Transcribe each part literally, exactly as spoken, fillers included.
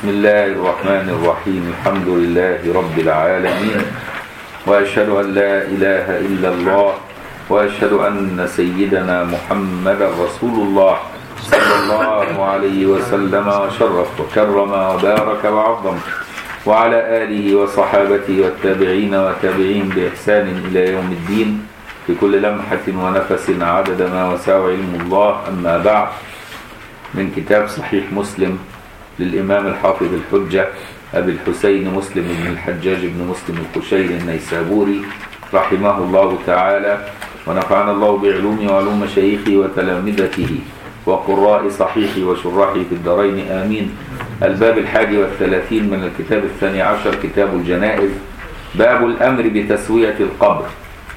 بسم الله الرحمن الرحيم. الحمد لله رب العالمين، وأشهد أن لا إله إلا الله، وأشهد أن سيدنا محمد رسول الله صلى الله عليه وسلم وشرف وكرم وبارك وعظم، وعلى آله وصحابته والتابعين وتابعين بإحسان إلى يوم الدين في كل لمحة ونفس عدد ما وسع علم الله. أما بعد، من كتاب صحيح مسلم للإمام الحافظ الحجة أبي الحسين مسلم بن الحجاج بن مسلم القشيري النيسابوري رحمه الله تعالى، ونفعنا الله بعلوم وعلوم مشايخه وتلامذته وقراء صحيحه وشراحه في الدارين آمين. الباب الحادي والثلاثين من الكتاب الثاني عشر، كتاب الجنائز، باب الأمر بتسوية القبر.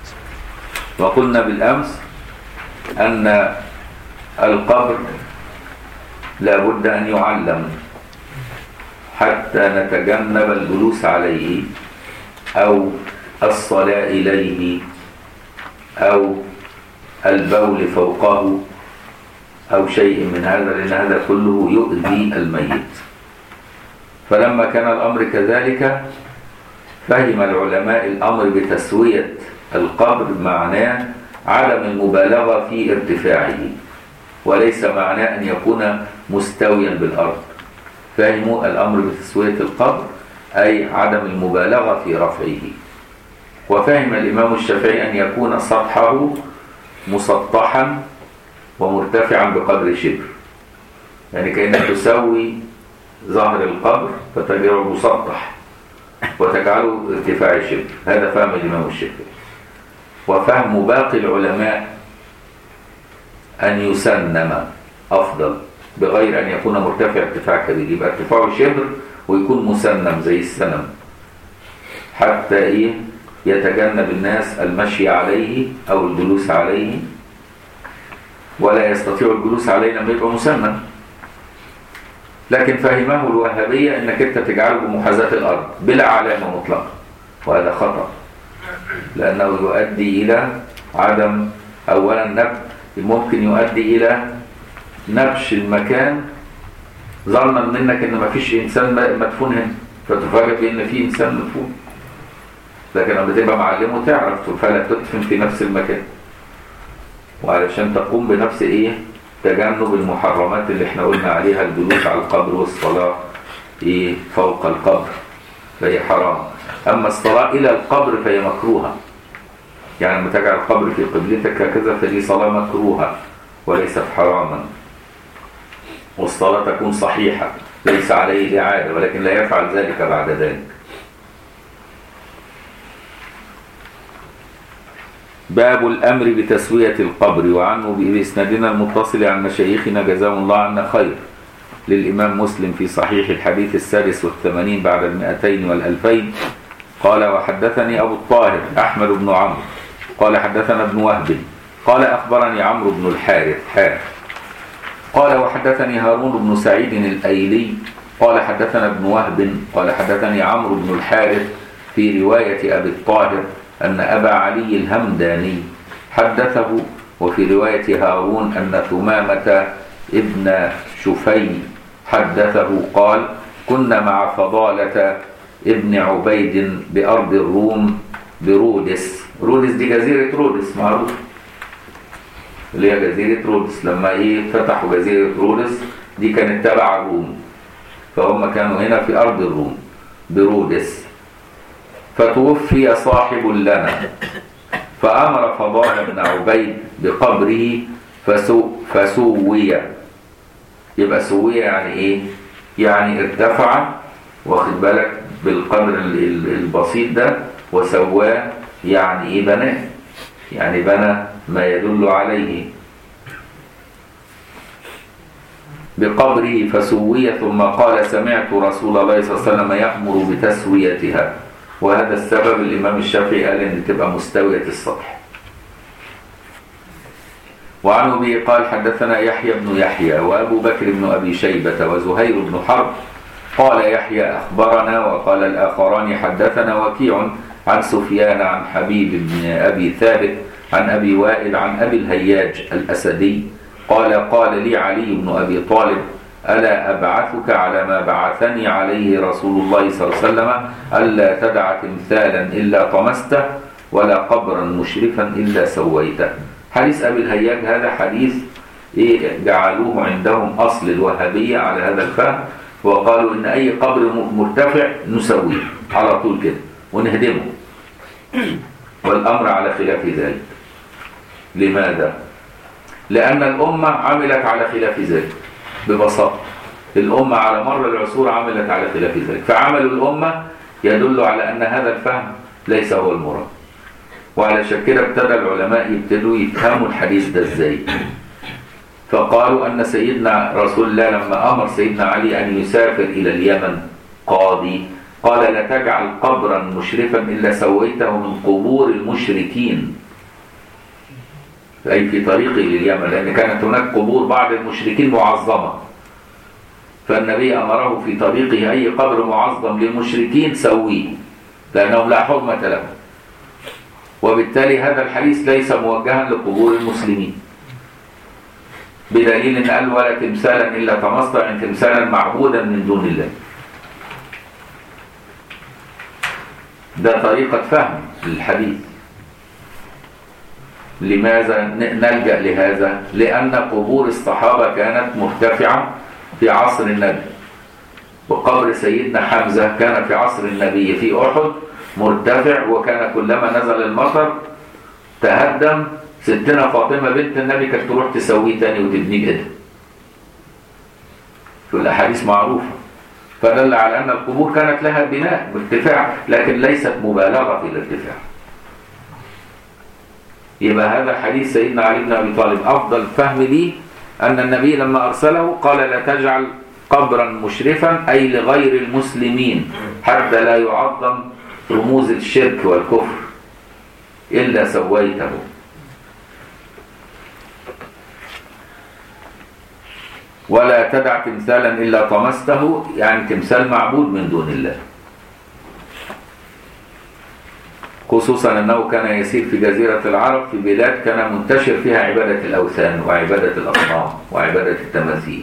وقلنا بالأمس أن القبر لا بد أن يعلم حتى نتجنب الجلوس عليه أو الصلاة إليه أو البول فوقه أو شيء من هذا، لأن هذا كله يؤذي الميت. فلما كان الأمر كذلك فهم العلماء الأمر بتسوية القبر معناه عدم المبالغة في ارتفاعه، وليس معناه أن يكون مستويا بالأرض. فهموا الأمر بتسوية القبر أي عدم المبالغة في رفعه. وفهم الإمام الشافعي أن يكون سطحه مسطحا ومرتفعا بقدر شبر، يعني كأنك تسوي ظهر القبر فتجعله مسطح وتجعله ارتفاع شبر. هذا فهم الإمام الشافعي. وفهم باقي العلماء أن يسنم أفضل بغير أن يكون مرتفع ارتفاع كبير، يبقى ارتفاعه شبر ويكون مسنم زي السنم، حتى إيه يتجنب الناس المشي عليه أو الجلوس عليه، ولا يستطيع الجلوس عليه لما يبقى مسنم. لكن فهمه الوهابية أنك أنت تجعله بمحاذاة الأرض بلا علامة مطلقة، وهذا خطأ، لأنه يؤدي إلى عدم، أولا نب ممكن يؤدي إلى نبش المكان ظنا منك ان ما فيش انسان مدفون هنا، فتفاجئ بان في انسان مدفون. لكن لما تبقى معلمه تعرف فلا تدفن في نفس المكان، وعلشان تقوم بنفس ايه تجنب المحرمات اللي احنا قلنا عليها، الجلوس على القبر والصلاه ايه فوق القبر فهي حرام. اما الصلاه الى القبر فهي مكروهه، يعني لما تجعل القبر في قبلتك هكذا فدي صلاه مكروهه وليست حراما. والصلاة تكون صحيحة ليس عليه إعادة، ولكن لا يفعل ذلك بعد ذلك. باب الأمر بتسوية القبر. وعنه بإسنادنا المتصل عن مشايخنا جزاهم الله عنا خير للإمام مسلم في صحيح الحديث السادس والثمانين بعد المئتين والألفين قال: وحدثني أبو الطاهر أحمد بن عمرو قال حدثنا ابن وهب قال أخبرني عمرو بن الحارث حارث قال وحدثني هارون بن سعيد الأيلي قال حدثنا ابن وهب قال حدثني عمرو بن الحارث في رواية أبي الطاهر أن أبا علي الهمداني حدثه، وفي رواية هارون أن ثمامة ابن شفي حدثه قال: كنا مع فضالة ابن عبيد بأرض الروم برودس. رودس دي جزيرة رودس معروف اللي هي جزيرة رودس. لما ايه فتحوا جزيرة رودس دي كانت تبع الروم، فهم كانوا هنا في أرض الروم برودس. فتوفي صاحب لنا فأمر فضال بن عبيد بقبره فسو فسوي. يبقى سوية يعني ايه؟ يعني ارتفع، واخد بالك، بالقدر البسيط ده، وسواه يعني ايه بناه، يعني بنى ما يدل عليه بقبره فسوية. ثم قال: سمعت رسول الله صلى الله عليه وسلم يأمر بتسويتها. وهذا السبب الإمام الشافعي قال إن تبقى مستوية السطح. وعنه به قال: حدثنا يحيى بن يحيى وأبو بكر بن أبي شيبة وزهير بن حرب. قال يحيى: أخبرنا. وقال الآخران: حدثنا وكيع عن سفيان عن حبيب بن أبي ثابت عن أبي وائل عن أبي الهياج الأسدي قال: قال لي علي بن أبي طالب: ألا أبعثك على ما بعثني عليه رسول الله صلى الله عليه وسلم ألا تدع تمثالا إلا طمسته ولا قبرا مشرفا إلا سويته. حديث أبي الهياج هذا حديث إيه جعلوه عندهم أصل الوهابية على هذا الفهم، وقالوا إن أي قبر مرتفع نسويه على طول كده ونهدمه، والأمر على خلاف ذلك. لماذا؟ لأن الأمة عملت على خلاف ذلك ببساطة. الأمة على مر العصور عملت على خلاف ذلك، فعمل الأمة يدل على أن هذا الفهم ليس هو المراد. وعلى كده ابتدى العلماء يبتدوا يفهموا الحديث ده ازاي. فقالوا أن سيدنا رسول الله لما أمر سيدنا علي أن يسافر إلى اليمن قاضي، قال لا تجعل قبرا مشرفا إلا سويته من قبور المشركين، أي في طريقه لليمن، لأن كانت هناك قبور بعض المشركين معظمة، فالنبي أمره في طريقه أي قبر معظم للمشركين سويه لأنهم لا حرمة لهم. وبالتالي هذا الحديث ليس موجها لقبور المسلمين، بدليل أن قال ولا تمثالا إلا طمسته، يعني تمثالا معبودا من دون الله. ده طريقة فهم الحديث. لماذا نلجأ لهذا؟ لأن قبور الصحابة كانت مرتفعة في عصر النبي، وقبر سيدنا حمزة كان في عصر النبي في أحد مرتفع، وكان كلما نزل المطر تهدم. ستنا فاطمة بنت النبي كانت تروح تسويه تاني وتبنيه كده، في الأحاديث معروفة. فدل على أن القبور كانت لها بناء وارتفاع، لكن ليست مبالغة في الارتفاع. يبقى هذا حديث سيدنا علي بن أبي طالب أفضل فهم لي أن النبي لما أرسله قال لا تجعل قبرا مشرفا أي لغير المسلمين حتى لا يعظم رموز الشرك والكفر إلا سويته. ولا تدع تمثالا إلا طمسته، يعني تمثال معبود من دون الله، خصوصا أنه كان يسير في جزيرة العرب في بلاد كان منتشر فيها عبادة الأوثان وعبادة الأصنام وعبادة التماثيل.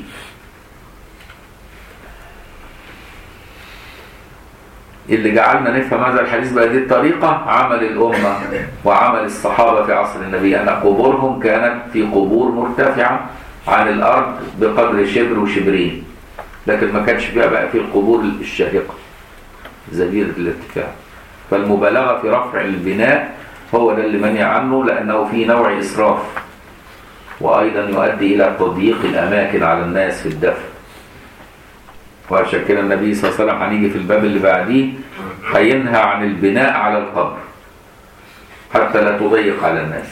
اللي جعلنا نفهم هذا الحديث بهذه الطريقة عمل الأمة وعمل الصحابة في عصر النبي، أن قبورهم كانت في قبور مرتفعة عن الأرض بقدر شبر وشبرين، لكن ما كانش فيها بقى في القبور الشاهقة زبيرة الارتفاع. فالمبالغة في رفع البناء هو ده اللي منع عنه، لأنه فيه نوع إسراف، وأيضا يؤدي إلى تضييق الأماكن على الناس في الدفن. وعشان كده النبي صلى الله عليه وسلم هنيجي في الباب اللي بعديه هينهى عن البناء على القبر حتى لا تضيق على الناس.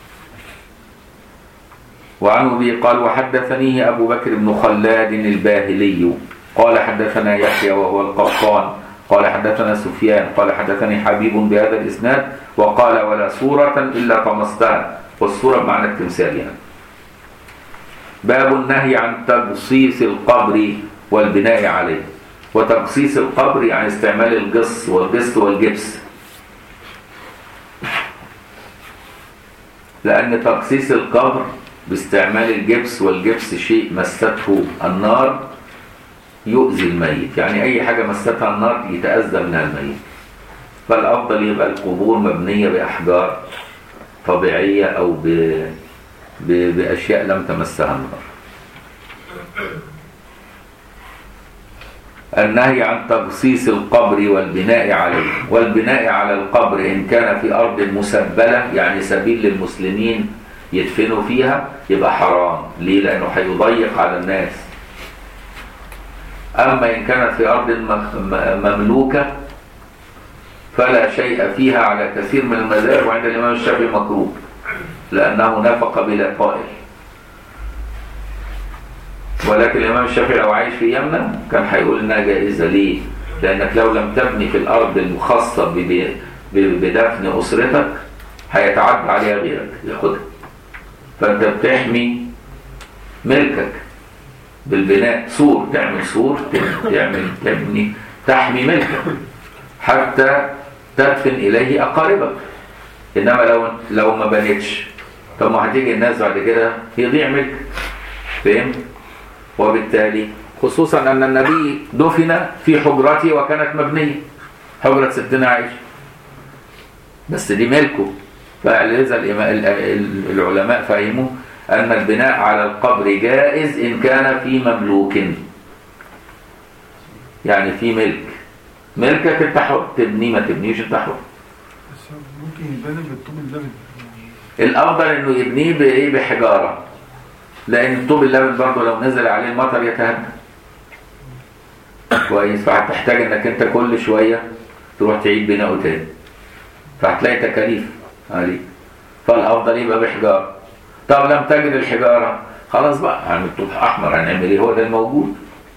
وعنه به قال وحدثنيه أبو بكر بن خلاد الباهلي قال حدثنا يحيى وهو القطان قال حدثنا سفيان قال حدثني حبيب بهذا الإسناد وقال ولا صورة إلا طمستها، والصورة بمعنى التمثال يعني. باب النهي عن تجصيص القبر والبناء عليه. وتجصيص القبر يعني استعمال الجص والجص والجبس، لأن تجصيص القبر باستعمال الجبس والجبس شيء مسته النار يؤذي الميت، يعني أي حاجة مستها النار يتأذى منها الميت. فالأفضل يبقى القبور مبنية بأحجار طبيعية أو ب... ب... بأشياء لم تمسها النار. النهي عن تجصيص القبر والبناء عليه. والبناء على القبر إن كان في أرض مسبلة يعني سبيل للمسلمين يدفنوا فيها يبقى حرام. ليه؟ لأنه هيضيق على الناس. أما إن كانت في أرض مملوكة فلا شيء فيها على كثير من المذاهب، وعند الإمام الشافعي مكروه لأنه نفق بلا طائل. ولكن الإمام الشافعي لو عايش في يمن كان هيقول إنها جائزة. ليه؟ لأنك لو لم تبني في الأرض المخصصة بدفن أسرتك هيتعدى عليها غيرك ياخدها، فأنت بتحمي ملكك بالبناء. سور، تعمل سور، تعمل تبني تحمي ملكك حتى تدفن إليه أقاربك. إنما لو لو ما بنيتش طب ما هتيجي الناس بعد كده يضيع ملكك، فهمت؟ وبالتالي خصوصا أن النبي دفن في حجرته وكانت مبنية، حجرة ستنا عائشة، بس دي ملكه. فلذا العلماء فهموا أن البناء على القبر جائز إن كان في مملوك، يعني في ملك، ملكك انت حر، تبني ما تبنيش انت حر. بس ممكن يبني بالطوب اللبن. الافضل انه يبنيه بايه؟ بحجاره، لان الطوب اللبن برضه لو نزل عليه المطر يتهدى كويس، فهتحتاج انك انت كل شويه تروح تعيد بناؤه تاني، فهتلاقي تكاليف عليك. فالافضل يبقى بحجاره. طب لم تجد الحجاره خلاص بقى هنعمل طوب احمر، هنعمل ايه؟ هو ده الموجود،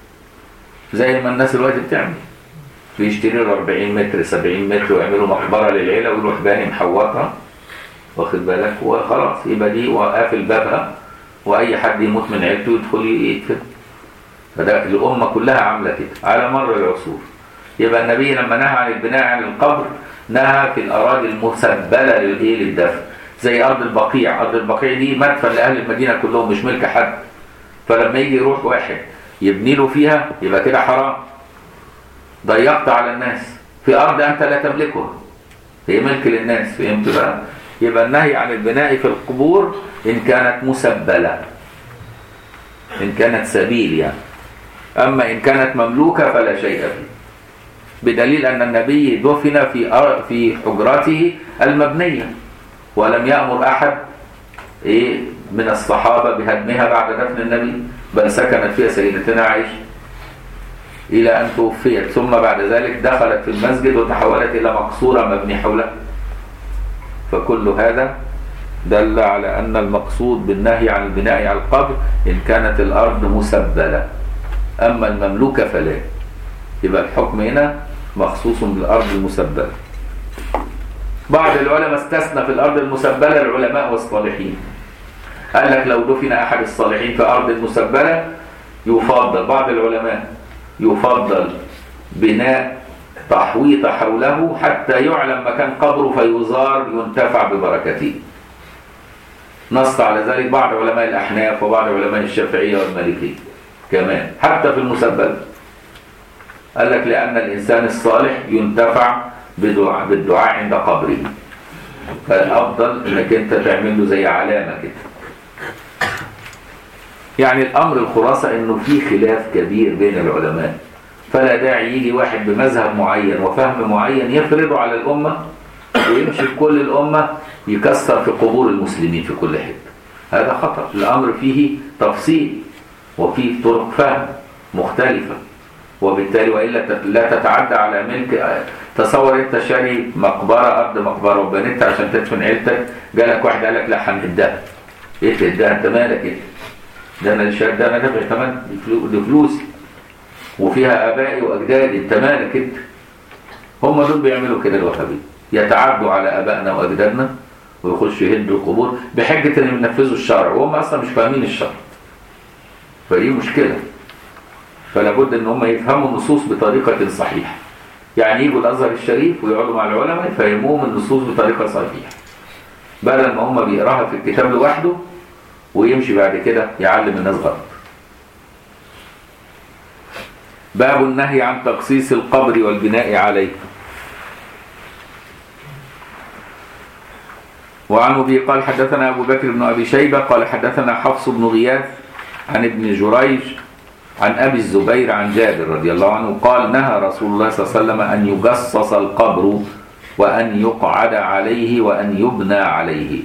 زي ما الناس دلوقتي بتعمل، بيشتري له أربعين متر سبعين متر ويعملوا مقبره للعيله ويروح باني محوطها، واخد بالك، وخلاص يبقى دي وقافل بابها، واي حد يموت من عيلته يدخل يدفن. فده الامه كلها عامله كده على مر العصور. يبقى النبي لما نهى عن البناء عن القبر نهى في الاراضي المسبله للايه؟ للدفن، زي ارض البقيع. ارض البقيع دي مدفن لاهل المدينه كلهم، مش ملك حد. فلما يجي يروح واحد يبني له فيها يبقى كده حرام، ضيقت على الناس في ارض انت لا تملكها، هي ملك للناس. فهمت بقى؟ يبقى النهي عن البناء في القبور ان كانت مسبله، ان كانت سبيل يعني. اما ان كانت مملوكه فلا شيء فيه، بدليل ان النبي دفن في في حجرته المبنيه، ولم يأمر احد ايه من الصحابه بهدمها بعد دفن النبي، بل سكنت فيها سيدتنا عائشه إلى أن توفيت، ثم بعد ذلك دخلت في المسجد وتحولت إلى مقصورة مبني حولها. فكل هذا دل على أن المقصود بالنهي عن البناء على القبر إن كانت الأرض مسبلة، أما المملوكة فلا. يبقى الحكم هنا مخصوص بالأرض المسبلة. بعض العلماء استثنى في الأرض المسبلة العلماء والصالحين، قال لك لو دفن أحد الصالحين في أرض مسبلة يفضل، بعض العلماء يفضل بناء تحويط حوله حتى يعلم مكان قبره فيزار ينتفع ببركته. نص على ذلك بعض علماء الأحناف وبعض علماء الشافعية والمالكية كمان، حتى في المسبل. قال لك لأن الإنسان الصالح ينتفع بالدعاء, بالدعاء عند قبره، فالأفضل أنك أنت تعمل له زي علامة كده. يعني الأمر الخلاصة أنه في خلاف كبير بين العلماء، فلا داعي يجي واحد بمذهب معين وفهم معين يفرضه على الأمة ويمشي في كل الأمة يكسر في قبور المسلمين في كل حتة. هذا خطأ. الأمر فيه تفصيل وفيه طرق فهم مختلفة، وبالتالي وإلا لا تتعدى على ملك. تصور أنت شاري مقبرة، أرض مقبرة، وبنيتها عشان تدفن عيلتك، جالك واحد قال لك لا هنهدها. إيه تهدها؟ أنت مالك إيه؟ ده أنا الشارع ده أنا دافع ثمن، دي فلوسي وفيها آبائي وأجدادي، أنت مالك أنت؟ هم دول بيعملوا كده الوهابية، يتعدوا على آبائنا وأجدادنا ويخشوا يهدوا القبور بحجة إن ينفذوا الشرع، وهم أصلا مش فاهمين الشرع. فدي مشكلة. فلا بد إن هم يفهموا النصوص بطريقة صحيحة. يعني يجوا الأزهر الشريف ويقعدوا مع العلماء يفهموهم النصوص بطريقة صحيحة، بدل ما هم بيقراها في الكتاب لوحده ويمشي بعد كده يعلم الناس غلط. باب النهي عن تقصيص القبر والبناء عليه. وعن أبي قال حدثنا أبو بكر بن أبي شيبة قال حدثنا حفص بن غياث عن ابن جريج عن أبي الزبير عن جابر رضي الله عنه قال نهى رسول الله صلى الله عليه وسلم أن يجصص القبر وأن يقعد عليه وأن يبنى عليه.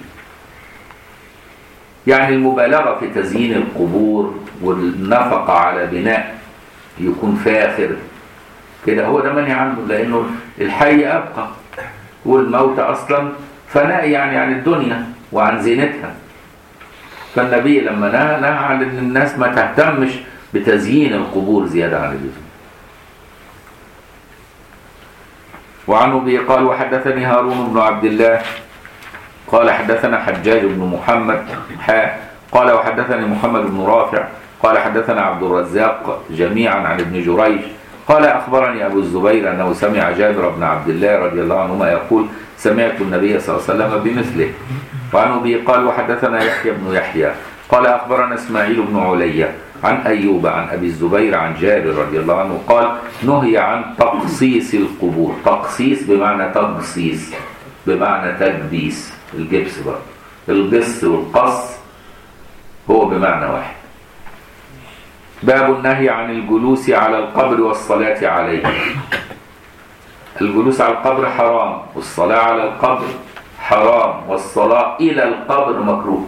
يعني المبالغة في تزيين القبور والنفقة على بناء يكون فاخر كده، هو ده منهي عنه، لأنه الحي أبقى والموت أصلا فناء يعني عن الدنيا وعن زينتها. فالنبي لما نهى نهى عن أن الناس ما تهتمش بتزيين القبور زيادة عن اللزوم. وعن أبي قال وحدثني هارون بن عبد الله قال حدثنا حجاج بن محمد حا قال وحدثني محمد بن رافع قال حدثنا عبد الرزاق جميعا عن ابن جريج قال أخبرني أبو الزبير أنه سمع جابر بن عبد الله رضي الله عنهما يقول سمعت النبي صلى الله عليه وسلم بمثله. وعن أبي قال وحدثنا يحيى بن يحيى قال أخبرنا إسماعيل بن عليا عن أيوب عن أبي الزبير عن جابر رضي الله عنه قال نهي عن تقصيص القبور. تقصيص بمعنى تقصيص بمعنى تكبيس، الجبس بقى، القص والقص هو بمعنى واحد. باب النهي عن الجلوس على القبر والصلاة عليه. الجلوس على القبر حرام، والصلاة على القبر حرام، والصلاة إلى القبر مكروه.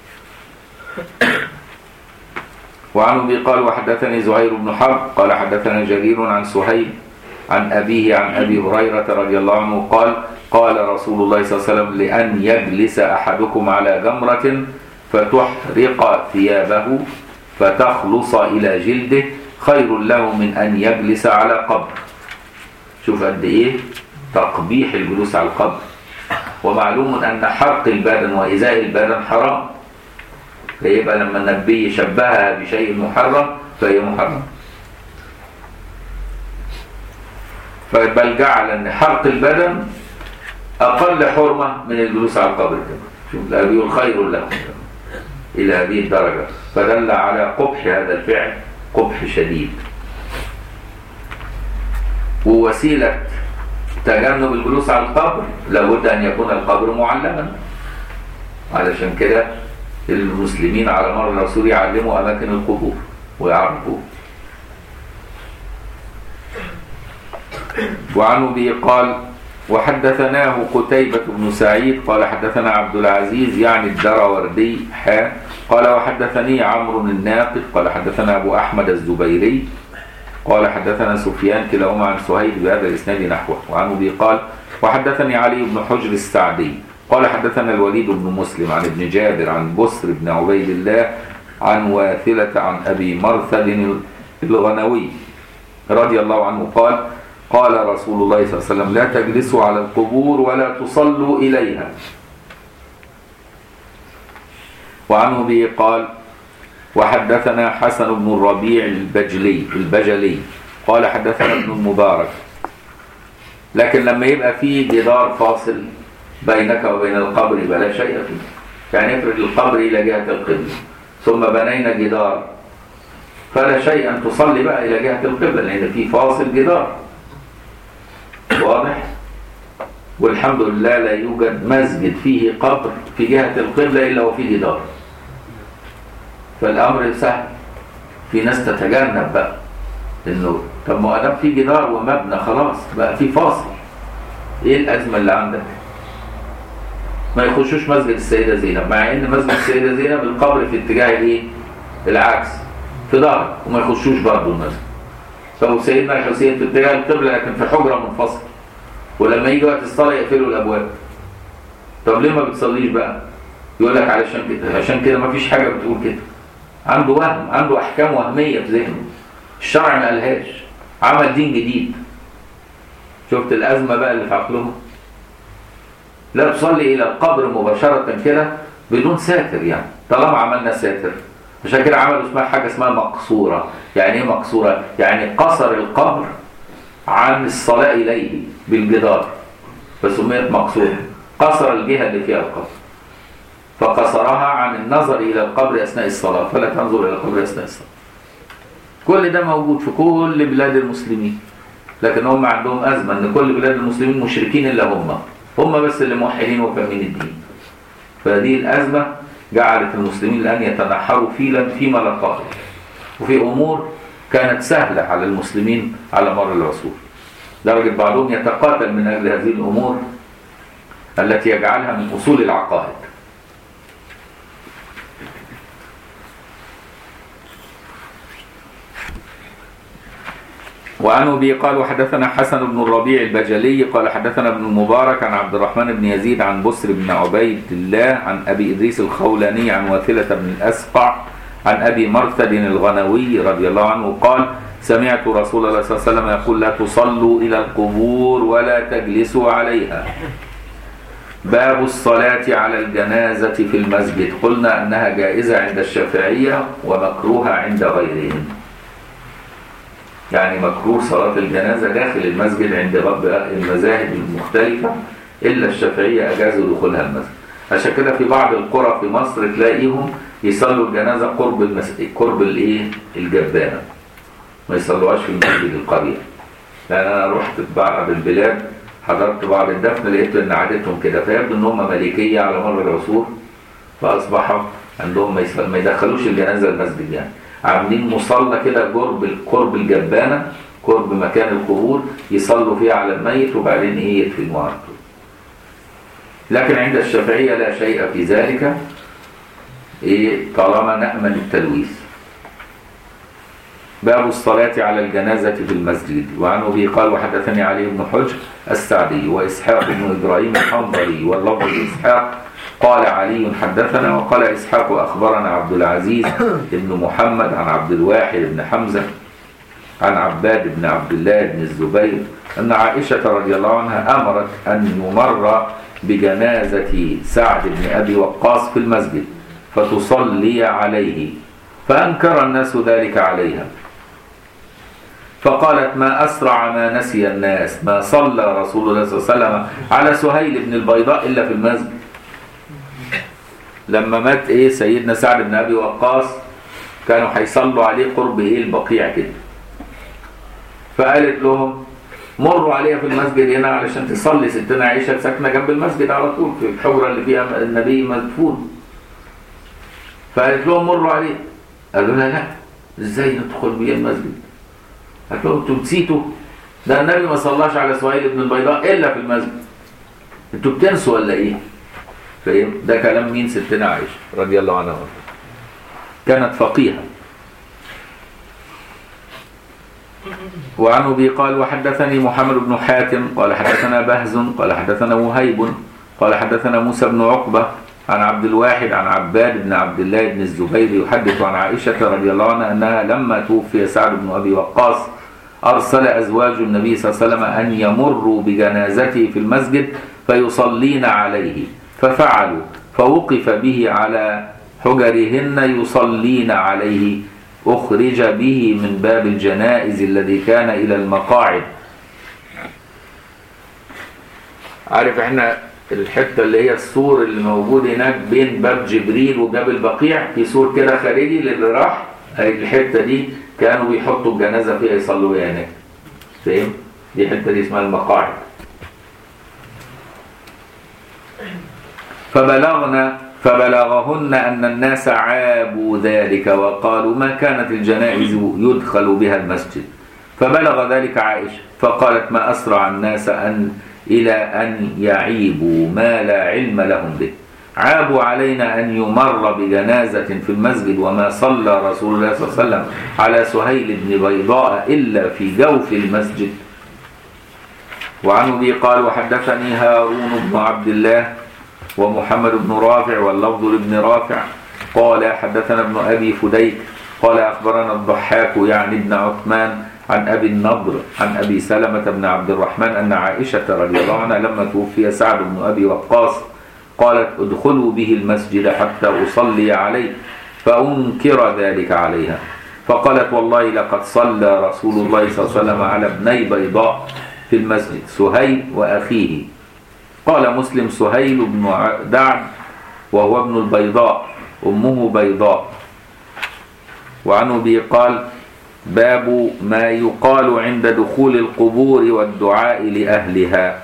وعن أبي قال وحدثني زهير بن حرب قال حدثنا جرير عن سهيل عن أبيه عن أبي هريرة رضي الله عنه قال قال رسول الله صلى الله عليه وسلم لأن يجلس أحدكم على جمرة فتحرق ثيابه فتخلص إلى جلده خير له من أن يجلس على قبر. شوف قد إيه تقبيح الجلوس على القبر. ومعلوم أن حرق البدن وإزاء البدن حرام، فيبقى لما النبي شبهها بشيء محرم فهي محرم. فبل جعل أن حرق البدن أقل حرمة من الجلوس على القبر. شوف لا بيقول خير له إلى هذه الدرجة، فدل على قبح هذا الفعل قبح شديد. ووسيلة تجنب الجلوس على القبر لابد أن يكون القبر معلما. علشان كده المسلمين على مر الرسول يعلموا أماكن القبور ويعرفوه. وعنه به قال وحدثناه قتيبة بن سعيد قال حدثنا عبد العزيز يعني الدراوردي حا قال وحدثني عمرو الناقد قال حدثنا أبو أحمد الزبيري قال حدثنا سفيان كلاهما عن سهيل بهذا الإسناد نحوه. وعنه به قال وحدثني علي بن حجر السعدي قال حدثنا الوليد بن مسلم عن ابن جابر عن بسر بن عبيد الله عن واثلة عن أبي مرثد الغنوي رضي الله عنه قال قال رسول الله صلى الله عليه وسلم لا تجلسوا على القبور ولا تصلوا إليها. وعنه به قال وحدثنا حسن بن الربيع البجلي البجلي قال حدثنا ابن المبارك. لكن لما يبقى فيه جدار فاصل بينك وبين القبر بلا شيء فيه، يعني افرض القبر إلى جهة القبلة ثم بنينا جدار فلا شيء أن تصلي بقى إلى جهة القبلة لأن فيه فاصل جدار واضح. والحمد لله لا يوجد مسجد فيه قبر في جهة القبلة إلا وفيه جدار، فالأمر سهل. في ناس تتجنب بقى إنه طب ما أدام في جدار ومبنى خلاص بقى في فاصل، إيه الأزمة اللي عندك؟ ما يخشوش مسجد السيدة زينب مع إن مسجد السيدة زينب القبر في اتجاه الإيه؟ العكس في ظهر، وما يخشوش برضه المسجد. طب سيدنا الحسين في اتجاه القبلة لكن في حجرة منفصلة، ولما يجي وقت الصلاة يقفلوا الأبواب. طب ليه ما بتصليش بقى؟ يقول لك علشان كده، عشان كده ما فيش حاجة بتقول كده. عنده وهم، عنده أحكام وهمية في ذهنه الشرع ما قالهاش، عمل دين جديد. شفت الأزمة بقى اللي في عقلهم؟ لا تصلي إلى القبر مباشرة كده بدون ساتر، يعني طالما عملنا ساتر. عشان كده عملوا اسمها حاجة اسمها مقصورة. يعني ايه مقصورة؟ يعني قصر القبر عن الصلاة إليه بالجدار فسميت مقصورة. قصر الجهة اللي فيها القبر فقصرها عن النظر إلى القبر أثناء الصلاة، فلا تنظر إلى القبر أثناء الصلاة. كل ده موجود في كل بلاد المسلمين، لكن هم عندهم أزمة أن كل بلاد المسلمين مشركين إلا هم هم بس اللي موحدين وفاهمين الدين. فهذه الأزمة جعلت المسلمين الآن يتنحروا فيما لا طاقة، وفي أمور كانت سهلة على المسلمين على مر العصور، درجة بعضهم يتقاتل من أجل هذه الأمور التي يجعلها من أصول العقائد. وعنه به قال وحدثنا حسن بن الربيع البجلي قال حدثنا ابن المبارك عن عبد الرحمن بن يزيد عن بسر بن عبيد الله عن أبي إدريس الخولاني عن واثلة بن الأسقع عن أبي مرثد الغنوي رضي الله عنه قال سمعت رسول الله صلى الله عليه وسلم يقول لا تصلوا إلى القبور ولا تجلسوا عليها. باب الصلاة على الجنازة في المسجد. قلنا أنها جائزة عند الشافعية ومكروهة عند غيرهم، يعني مكروه صلاة الجنازة داخل المسجد عند رب المذاهب المختلفة، إلا الشافعية أجازوا دخولها المسجد. عشان كده في بعض القرى في مصر تلاقيهم يصلوا الجنازة قرب المس... قرب الايه الجبانة، ما يصلوهاش في المسجد القرية. لأن أنا رحت في بعض البلاد حضرت بعض الدفن لقيت إن عادتهم كده، فيبدو إن هم ملكية على مر العصور، فأصبحوا عندهم ما, يصل... ما يدخلوش الجنازة المسجد، يعني عاملين مصلى كده قرب قرب الجبانة، قرب مكان القبور، يصلوا فيها على الميت وبعدين إيه يدفنوه. لكن عند الشافعية لا شيء في ذلك، إيه طالما نأمن التلويث. باب الصلاة على الجنازة في المسجد. وعن أبي قال وحدثني علي بن حجر السعدي وإسحاق بن إبراهيم الحنظلي واللفظ إسحاق قال علي حدثنا، وقال إسحاق أخبرنا عبد العزيز بن محمد عن عبد الواحد بن حمزة عن عباد بن عبد الله بن الزبير أن عائشة رضي الله عنها أمرت أن يمر بجنازة سعد بن أبي وقاص في المسجد فتصلي عليه، فأنكر الناس ذلك عليها، فقالت ما أسرع ما نسي الناس ما صلى رسول الله صلى الله عليه وسلم على سهيل بن البيضاء إلا في المسجد. لما مات إيه سيدنا سعد بن أبي وقاص كانوا هيصلوا عليه قرب إيه البقيع كده، فقالت لهم مروا عليها في المسجد هنا علشان تصلي، ستنا عائشة ساكنة جنب المسجد على طول في الحجرة اللي فيها النبي مدفون، فقالت لهم مروا عليه. قالوا لها لا ازاي ندخل بيه المسجد؟ قالت لهم انتوا نسيتوا ده النبي ما صلاش على سهيل بن البيضاء الا في المسجد، انتوا بتنسوا ولا ايه؟ فاهم؟ ده كلام مين؟ ستنا عائشة رضي الله عنها، كانت فقيهة. وعن أبي قال وحدثني محمد بن حاتم قال حدثنا بهز قال حدثنا وهيب قال حدثنا موسى بن عقبة عن عبد الواحد عن عباد بن عبد الله بن الزبير يحدث عن عائشة رضي الله عنها أنها لما توفي سعد بن أبي وقاص أرسل أزواج النبي صلى الله عليه وسلم أن يمروا بجنازته في المسجد فيصلين عليه، ففعلوا فوقف به على حجرهن يصلين عليه، أخرج به من باب الجنائز الذي كان إلى المقاعد. عارف احنا الحتة اللي هي السور اللي موجود هناك بين باب جبريل وباب البقيع، في سور كده خارجي للي راح، الحتة دي كانوا بيحطوا الجنازة فيها يصلوا هناك، فاهم؟ دي الحتة دي اسمها المقاعد. فبلغنا فبلغهن أن الناس عابوا ذلك وقالوا ما كانت الجنائز يدخل بها المسجد، فبلغ ذلك عائشة فقالت ما أسرع الناس أن إلى أن يعيبوا ما لا علم لهم به، عابوا علينا أن يمر بجنازة في المسجد وما صلى رسول الله صلى الله عليه وسلم على سهيل بن بيضاء إلا في جوف المسجد. وعن أبي قال وحدثني هارون بن عبد الله ومحمد بن رافع واللفظ لابن رافع قال حدثنا ابن أبي فديك قال أخبرنا الضحاك يعني ابن عثمان عن أبي النضر عن أبي سلمة بن عبد الرحمن أن عائشة رضي الله عنها لما توفي سعد بن أبي وقاص قالت ادخلوا به المسجد حتى أصلي عليه، فأنكر ذلك عليها، فقالت والله لقد صلى رسول الله صلى الله عليه وسلم على ابني بيضاء في المسجد سهيل وأخيه. قال مسلم سهيل بن دعد وهو ابن البيضاء أمه بيضاء. وعن أبي قال باب ما يقال عند دخول القبور والدعاء لأهلها.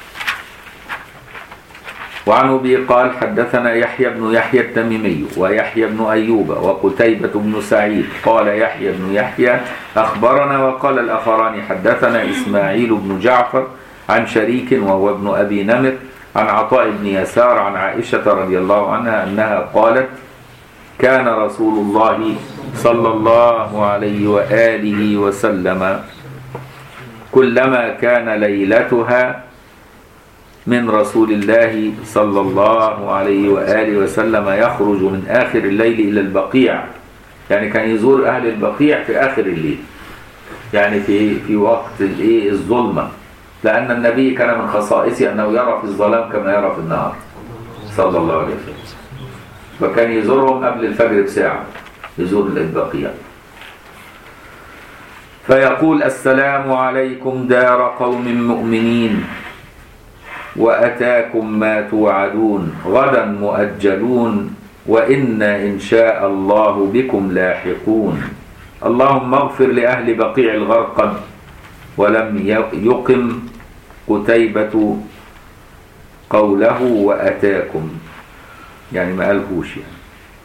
وعن أبي قال حدثنا يحيى بن يحيى التميمي ويحيى بن أيوب وقتيبة بن سعيد قال يحيى بن يحيى أخبرنا، وقال الآخران حدثنا إسماعيل بن جعفر عن شريك وهو ابن أبي نمر عن عطاء بن يسار عن عائشة رضي الله عنها أنها قالت كان رسول الله صلى الله عليه وآله وسلم كلما كان ليلتها من رسول الله صلى الله عليه وآله وسلم يخرج من آخر الليل إلى البقيع، يعني كان يزور أهل البقيع في آخر الليل، يعني في في وقت الايه الظلمة، لأن النبي كان من خصائصه أنه يرى في الظلام كما يرى في النهار صلى الله عليه وسلم، فكان يزورهم قبل الفجر بساعة، يزور البقيع فيقول السلام عليكم دار قوم مؤمنين وأتاكم ما توعدون غدا مؤجلون وإنا إن شاء الله بكم لاحقون. اللهم اغفر لأهل بقيع الغرقد ولم يقم قتيبة قوله وأتاكم، يعني ما قالهوش يعني.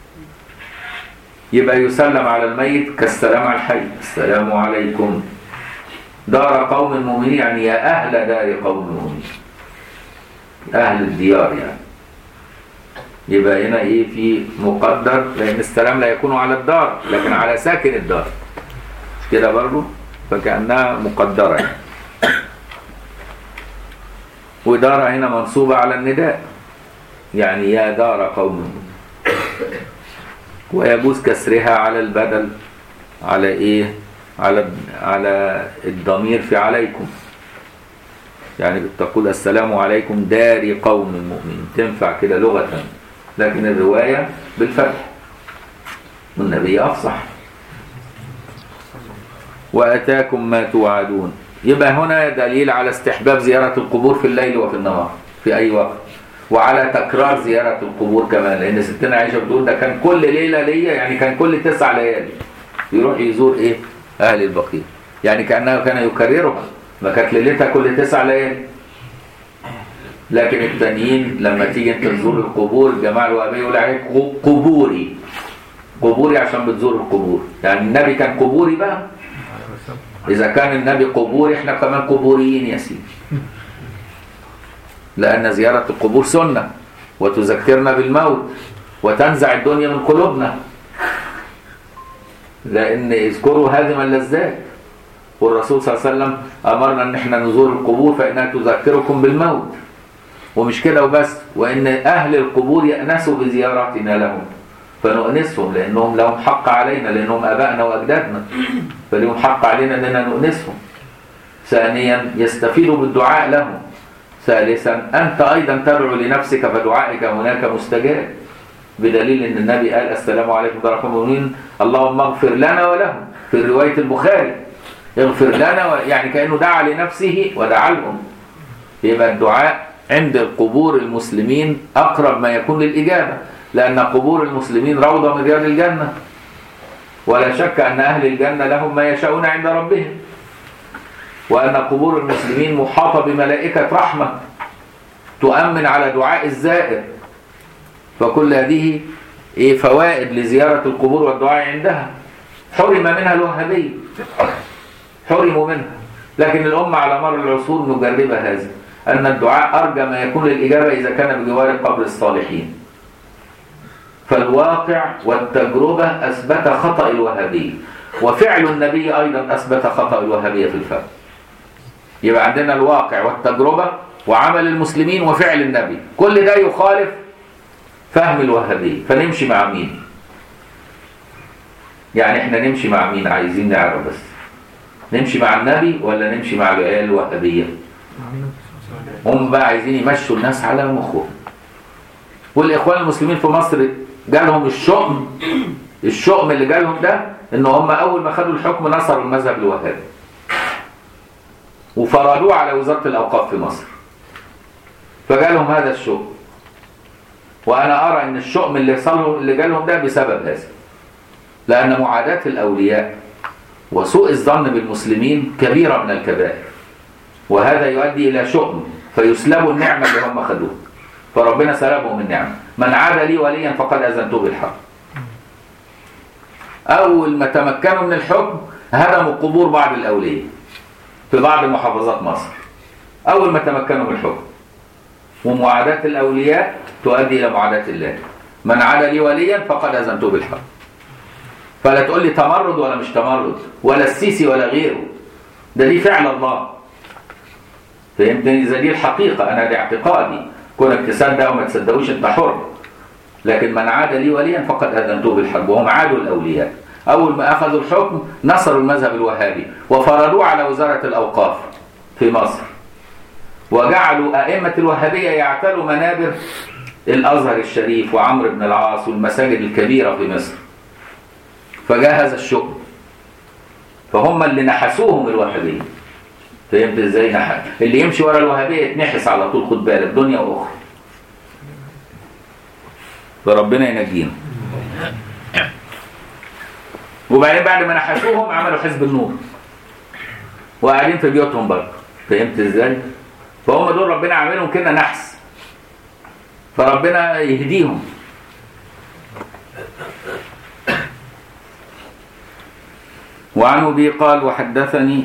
يبقى يسلم على الميت كالسلام على الحي، السلام عليكم دار قوم مؤمنين، يعني يا أهل دار قوم مؤمنين، أهل الديار يعني. يبقى هنا إيه في مقدر، لأن السلام لا يكون على الدار لكن على ساكن الدار، مش كده برضه؟ فكأنها مقدرة يعني. ودار هنا منصوبة على النداء، يعني يا دار قوم. ويجوز كسرها على البدل، على إيه؟ على على الضمير في عليكم، يعني بتقول السلام عليكم دار قوم مؤمنين، تنفع كده لغة، لكن الرواية بالفتح والنبي أفصح. وأتاكم ما توعدون، يبقى هنا دليل على استحباب زيارة القبور في الليل وفي النهار في أي وقت، وعلى تكرار زيارة القبور كمان، لأن ستنا عائشة بتقول ده كان كل ليلة ليا، يعني كان كل تسع ليالي يروح يزور إيه أهل البقيع، يعني كأنه كان يكررها، ما كانت ليلتها كل تسع ليالي. لكن التانيين لما تيجي انت تزور القبور، الجماعة الوهابية يقول عليك قبوري، قبوري عشان بتزور القبور، يعني النبي كان قبوري بقى. إذا كان النبي قبوري احنا كمان قبوريين يا سيدي، لأن زيارة القبور سنة وتذكرنا بالموت وتنزع الدنيا من قلوبنا، لأن اذكروا هذه اللذات، والرسول صلى الله عليه وسلم أمرنا أن احنا نزور القبور فإنها تذكركم بالموت. ومش كده وبس، وإن أهل القبور يأنسوا بزيارتنا لهم فنؤنسهم، لأنهم لهم حق علينا، لأنهم أبائنا وأجدادنا، فلهم حق علينا أننا نؤنسهم. ثانيا يستفيدوا بالدعاء لهم. ثالثا أنت أيضا تدعو لنفسك فدعائك هناك مستجاب، بدليل أن النبي قال السلام عليكم دار قوم مؤمنين اللهم اغفر لنا ولهم، في رواية البخاري اغفر لنا و... يعني كأنه دعا لنفسه ودعا لهم. يبقى الدعاء عند القبور المسلمين أقرب ما يكون للإجابة، لأن قبور المسلمين روضة من رياض الجنة، ولا شك أن أهل الجنة لهم ما يشاءون عند ربهم، وأن قبور المسلمين محاطة بملائكة رحمة تؤمن على دعاء الزائر. فكل هذه إيه فوائد لزيارة القبور والدعاء عندها. حرم منها الوهابية، حرموا منها، لكن الأمة على مر العصور مجربة هذا، أن الدعاء أرجى ما يكون للإجابة إذا كان بجوار قبر الصالحين. فالواقع والتجربة أثبت خطأ الوهابية، وفعل النبي أيضا أثبت خطأ الوهابية في الفهم. يبقى عندنا الواقع والتجربة وعمل المسلمين وفعل النبي، كل ده يخالف فهم الوهابية. فنمشي مع مين؟ يعني احنا نمشي مع مين؟ عايزين نعرف بس، نمشي مع النبي ولا نمشي مع العيال الوهابية؟ هم بقى عايزين يمشوا الناس على مخهم. والإخوان المسلمين في مصر جالهم الشؤم، الشؤم اللي جالهم ده ان هم اول ما خدوا الحكم نصروا المذهب الوهابي وفرضوه على وزارة الأوقاف في مصر، فجالهم هذا الشؤم. وأنا أرى أن الشؤم اللي صاروا اللي جالهم ده بسبب هذا، لأن معاداة الأولياء وسوء الظن بالمسلمين كبيرة من الكبائر، وهذا يؤدي إلى شؤم فيسلبوا النعمة اللي هم خدوها، فربنا سلبهم النعمة. من عاد لي وليا فقد أذنته بالحرب. أول ما تمكنوا من الحكم هدموا قبور بعض الأولياء في بعض محافظات مصر، أول ما تمكنوا من الحكم. ومعاداة الأولياء تؤدي إلى معاداة الله. من عاد لي وليا فقد أذنته بالحرب. فلا تقول لي تمرد ولا مش تمرد، ولا السيسي ولا غيره، ده دي فعل الله. فهمتني؟ إذا دي الحقيقة، أنا دي اعتقادي، كونك تصدق وما تصدقوش أنت حر. لكن من عاد لي وليا فقد أذنته بالحرب، وهم عادوا الأولياء. أول ما أخذوا الحكم نصروا المذهب الوهابي وفرضوه على وزارة الأوقاف في مصر، وجعلوا أئمة الوهابية يعتلوا منابر الأزهر الشريف وعمرو بن العاص والمساجد الكبيرة في مصر. فجاء هذا الشؤم، فهم اللي نحسوهم الوهابية. فهمت ازاي؟ نحس اللي يمشي ورا الوهابية يتنحس على طول، خد بالك، دنيا وأخرى. فربنا ينجينا. وبعدين بعد ما نحشوهم عملوا حزب النور وقاعدين في بيوتهم برضه. فهمت ازاي؟ فهم دول ربنا عاملهم كده نحس، فربنا يهديهم. وعن أبي قال وحدثني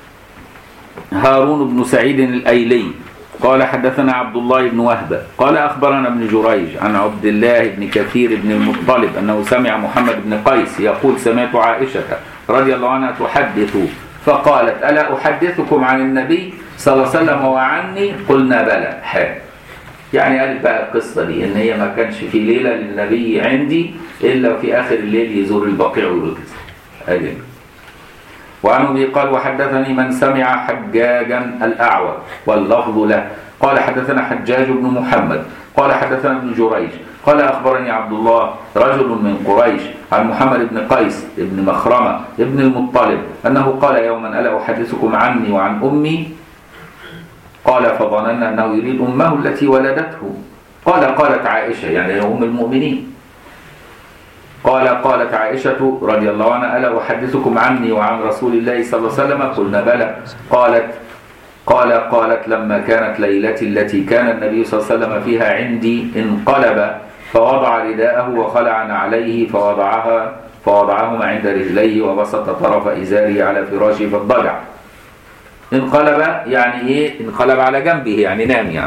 هارون بن سعيد الأيلي قال حدثنا عبد الله بن وهب قال أخبرنا ابن جريج عن عبد الله بن كثير بن المطلب أنه سمع محمد بن قيس يقول سمعت عائشة رضي الله عنها تحدث فقالت ألا أحدثكم عن النبي صلى الله عليه وسلم وعني؟ قلنا بلى. حال يعني قالت بقى القصة دي إن هي ما كانش في ليلة للنبي عندي إلا في آخر الليل يزور البقيع ويركز. أجل. وعن أبي قال وحدثني من سمع حجاجا الأعور واللفظ له قال حدثنا حجاج بن محمد قال حدثنا ابن جريج قال أخبرني عبد الله رجل من قريش عن محمد بن قيس بن مخرمة ابن المطلب أنه قال يوما ألا أحدثكم عني وعن أمي؟ قال فظننا أنه يريد أمه التي ولدته. قال قالت عائشة يعني أم المؤمنين. قال قالت عائشة رضي الله عنها ألا أحدثكم عني وعن رسول الله صلى الله عليه وسلم؟ قلنا بلى. قالت قال قالت لما كانت ليلتي التي كان النبي صلى الله عليه وسلم فيها عندي انقلب فوضع رداءه وخلع عليه فوضعها فوضعهما عند رجليه وبسط طرف إزاره على فراشه فاضطجع. انقلب يعني ايه؟ انقلب على جنبه يعني نام يعني.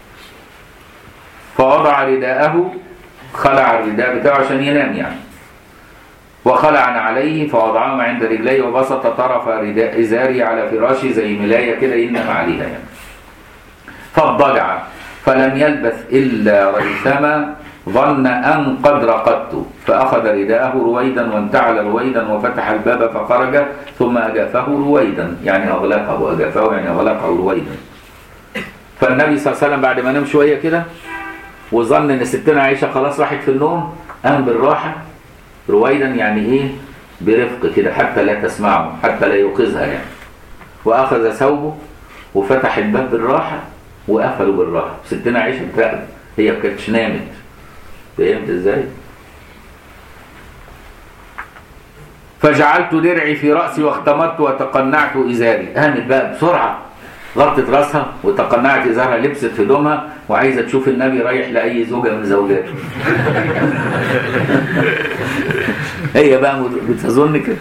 فوضع رداءه خلع الرداء بتاعه عشان ينام يعني. وخلع عليه فوضعهما عند رجليه وبسط طرف رداء إزاره على فراشه زي ملاية كده ينام عليها يعني. فاضطجع فلم يلبث إلا ريثما ظن أن قد رقدت فأخذ رداءه رويدا وانتعل رويدا وفتح الباب فخرج ثم أجافه رويدا يعني أغلقه أجافه يعني أغلقه رويدا. فالنبي صلى الله عليه وسلم بعد ما نام شوية كده وظن أن ستنا عائشة خلاص راحت في النوم قام بالراحة رويدا يعني إيه برفق كده حتى لا تسمعه حتى لا يوقظها يعني. وأخذ ثوبه وفتح الباب بالراحة وقفله بالراحة. ستنا عائشة بتراقب هي ما كانتش نامت. فهمت ازاي؟ فجعلت درعي في رأسي واختمرت وتقنعت إزاري. قامت بقى بسرعة غطت رأسها وتقنعت إزارها لبست هدومها وعايزة تشوف النبي رايح لأي زوجة من زوجاته. هي بقى بتظن كده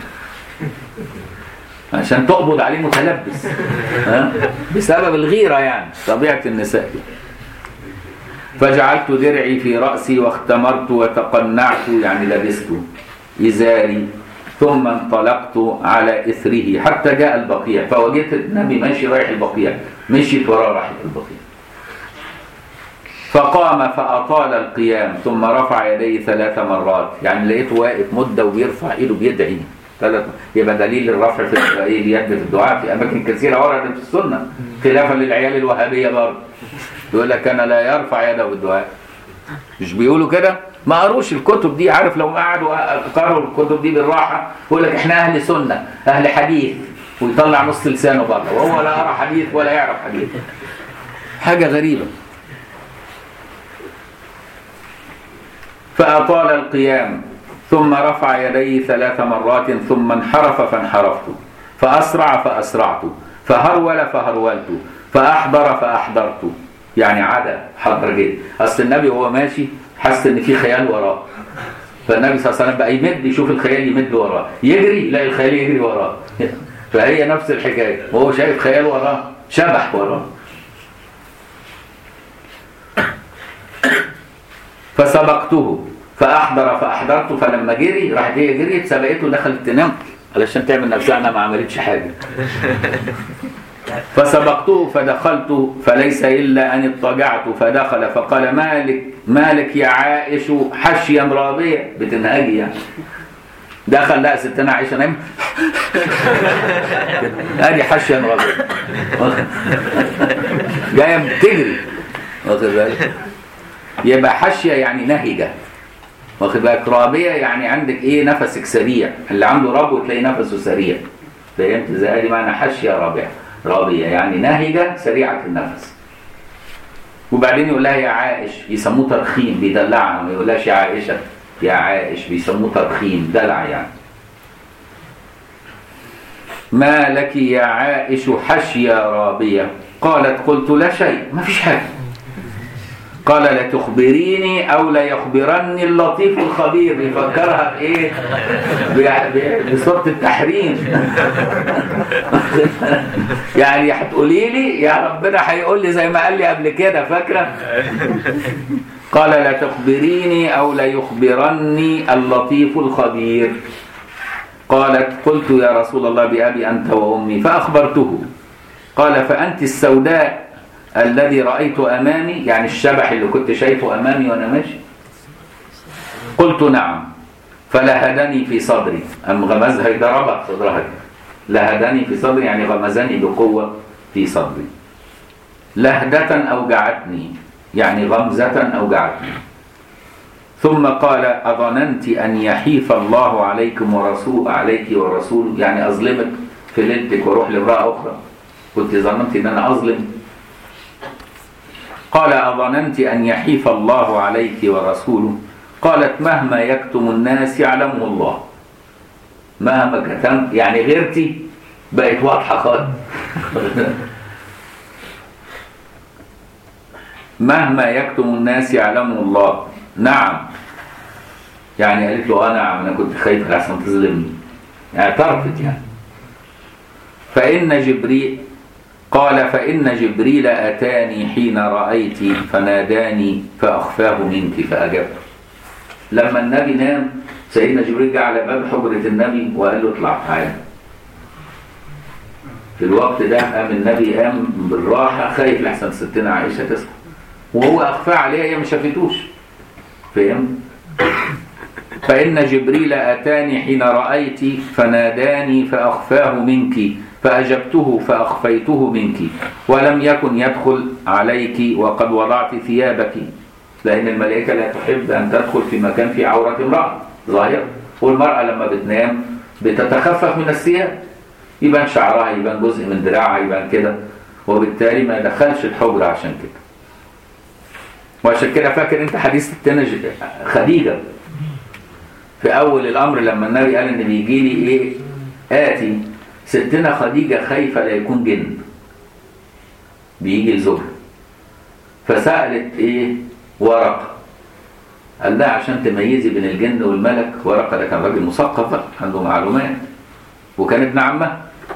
عشان تقبض عليه متلبس ها؟ بسبب الغيرة يعني طبيعة النساء. فجعلت درعي في رأسي واختمرت وتقنعت يعني لبست إزاري ثم انطلقت على إثره حتى جاء البقيع فوجدت النبي ماشي رايح البقيع مشيت وراه رايح البقيع. فقام فأطال القيام ثم رفع يديه ثلاث مرات يعني لقيته واقف مدة وبيرفع إيده بيدعي ثلاث. يبقى دليل الرفع في اليد في الدعاء في أماكن كثيرة وردت في السنة خلافا للعيال الوهابية برضه يقول لك أنا لا يرفع يده بالدعاء. مش بيقولوا كده؟ ما قروش الكتب دي. عارف لو قعدوا قروا الكتب دي بالراحة يقول لك احنا أهل سنة أهل حديث ويطلع نص لسانه بره وهو لا يرى حديث ولا يعرف حديث. حاجة غريبة. فأطال القيام ثم رفع يديه ثلاث مرات ثم انحرف فانحرفت فأسرع فأسرعت فهرول فهرولت فأحضر فأحضرت يعني عدا حضر جدا. أصل النبي وهو ماشي حس إن في خيال وراه فالنبي صلى الله عليه وسلم بقى يمد يشوف الخيال يمد وراه يجري لا الخيال يجري وراه. فهي نفس الحكاية وهو شايف خيال وراه شبح وراه. فسبقته فأحضر فأحضرت فلما جري راحت هي جريت سبقته دخلت تنام علشان تعمل نفسها أنا ما عملتش حاجة. فسبقته فدخلت فليس إلا أن اضطجعت فدخل فقال مالك مالك يا عائش حشيا راضية بتنهجي يعني. دخل لقى ستنا عائشة نايمة ادي حشيا راضية جاية بتجري واخد بالك. يبقى حشية يعني نهجة واخد بالك. رابية يعني عندك ايه نفسك سريع. اللي عنده ربو تلاقي نفسه سريع. فهمت ازاي؟ دي معنى حشية رابية رابية يعني نهجة سريعة النفس. وبعدين يقول لها يا عائش، يسموه ترخيم، بيدلعها، ما يقولهاش يا عائشة يا عائش، بيسموه ترخيم، دلع يعني. ما لك يا عائش حشية رابية؟ قالت قلت لا شيء، ما فيش حاجة. قال لا تخبريني أو لا يخبرني اللطيف الخبير. بيفكرها بإيه؟ بصورة التحريم. يعني هتقولي لي يا ربنا هيقول لي زي ما قال لي قبل كده، فاكرة؟ قال لا تخبريني أو لا يخبرني اللطيف الخبير. قالت قلت يا رسول الله بأبي أنت وأمي، فأخبرته. قال فأنت السوداء الذي رأيت أمامي، يعني الشبح اللي كنت شايفه أمامي وأنا ماشي؟ قلت نعم. فلهدني في صدري، أم غمزها يضربها في صدرها. لهدني في صدري يعني غمزني بقوة في صدري. لهدة أوجعتني يعني غمزة أوجعتني. ثم قال أظننت أن يحيف الله عليكم ورسول عليك ورسوله، يعني أظلمك في ليلتك وروح لامرأة أخرى؟ كنت ظننت أن أنا أظلم؟ قال أظننت أن يحيف الله عليك ورسوله؟ قالت مهما يكتم الناس يعلمه الله. مهما كتم يعني غيرتي بقت واضحة خالص. مهما يكتم الناس يعلمه الله. نعم يعني قالت له اه نعم، انا كنت خايفه عشان تظلمني، يعني اعترفت يعني. فإن جبريل قال فإن جبريل أتاني حين رأيت فناداني فأخفاه منك فأجبته. لما النبي نام سيدنا جبريل جه على باب حجرة النبي وقال له اطلع تعالى. في الوقت ده قام النبي قام بالراحة خايف لحسن ستنا عائشة تصحى، وهو أخفاه عليها، هي ما شافتوش. فهم؟ فإن جبريل أتاني حين رأيت فناداني فأخفاه منك فأجبته فأخفيته منك، ولم يكن يدخل عليك وقد وضعت ثيابك، لأن الملائكة لا تحب أن تدخل في مكان في عورة امرأة ظاهرة، والمرأة لما بتنام بتتخفف من الثياب، يبان شعرها، يبان جزء من دراعها، يبان كده، وبالتالي ما دخلش الحجرة عشان كده. وعشان كده فاكر انت حديث ستنا خديجة في أول الأمر لما النبي قال إن بيجي لي إيه آتي، ستنا خديجة خايفة لا يكون جن بيجي لزوجها، فسألت إيه ورقة، قال لها عشان تميزي بين الجن والملك. ورقة ده كان راجل مثقف عنده معلومات وكان ابن عمها،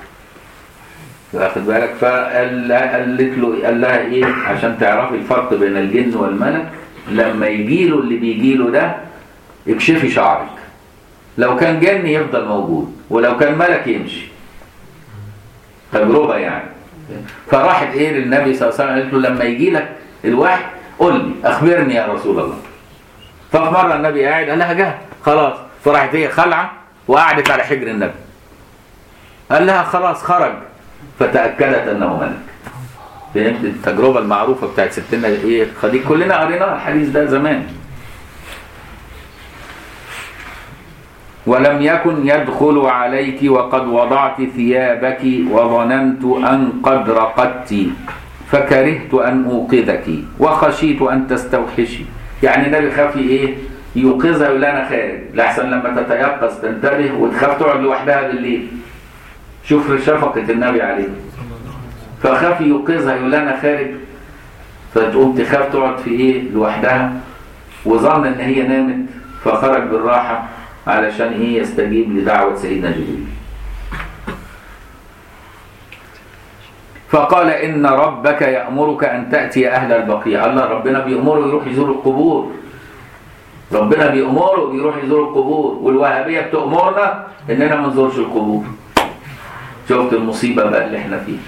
واخد بالك؟ فقالت له قال لها إيه عشان تعرفي الفرق بين الجن والملك، لما يجي له اللي بيجي له ده اكشفي شعرك، لو كان جن يفضل موجود ولو كان ملك يمشي. تجربة يعني. فراحت ايه للنبي صلى الله عليه وسلم قالت له لما يجي لك الوحي قل لي اخبرني يا رسول الله. ففي مرة النبي قاعد قال لها جه خلاص، فراحت هي خلعة وقعدت على حجر النبي، قال لها خلاص خرج، فتأكدت انه ملك. فهمت التجربة المعروفة بتاعت ستنا ايه خديجة، كلنا قرينا الحديث ده زمان. ولم يكن يدخل عليك وقد وضعت ثيابك وظننت أن قد رقدت فكرهت أن أوقظك وخشيت أن تستوحشي. يعني النبي خاف ايه يوقظها يقول انا خارج، لحسن لما تتيقظ تنتبه وتخاف تقعد لوحدها بالليل. شوف شفقة النبي عليه، فخاف يوقظها يقول انا خارج، فتقوم تخاف تقعد في ايه لوحدها، وظن ان هي نامت فخرج بالراحة علشان ايه يستجيب لدعوة سيدنا جبريل. فقال إن ربك يأمرك أن تأتي أهل البقيع. الله ربنا بيأمره يروح يزور القبور، ربنا بيأمره يروح يزور القبور، والوهابية بتأمرنا إننا ما نزورش القبور. شفت المصيبة بقى اللي احنا فيه.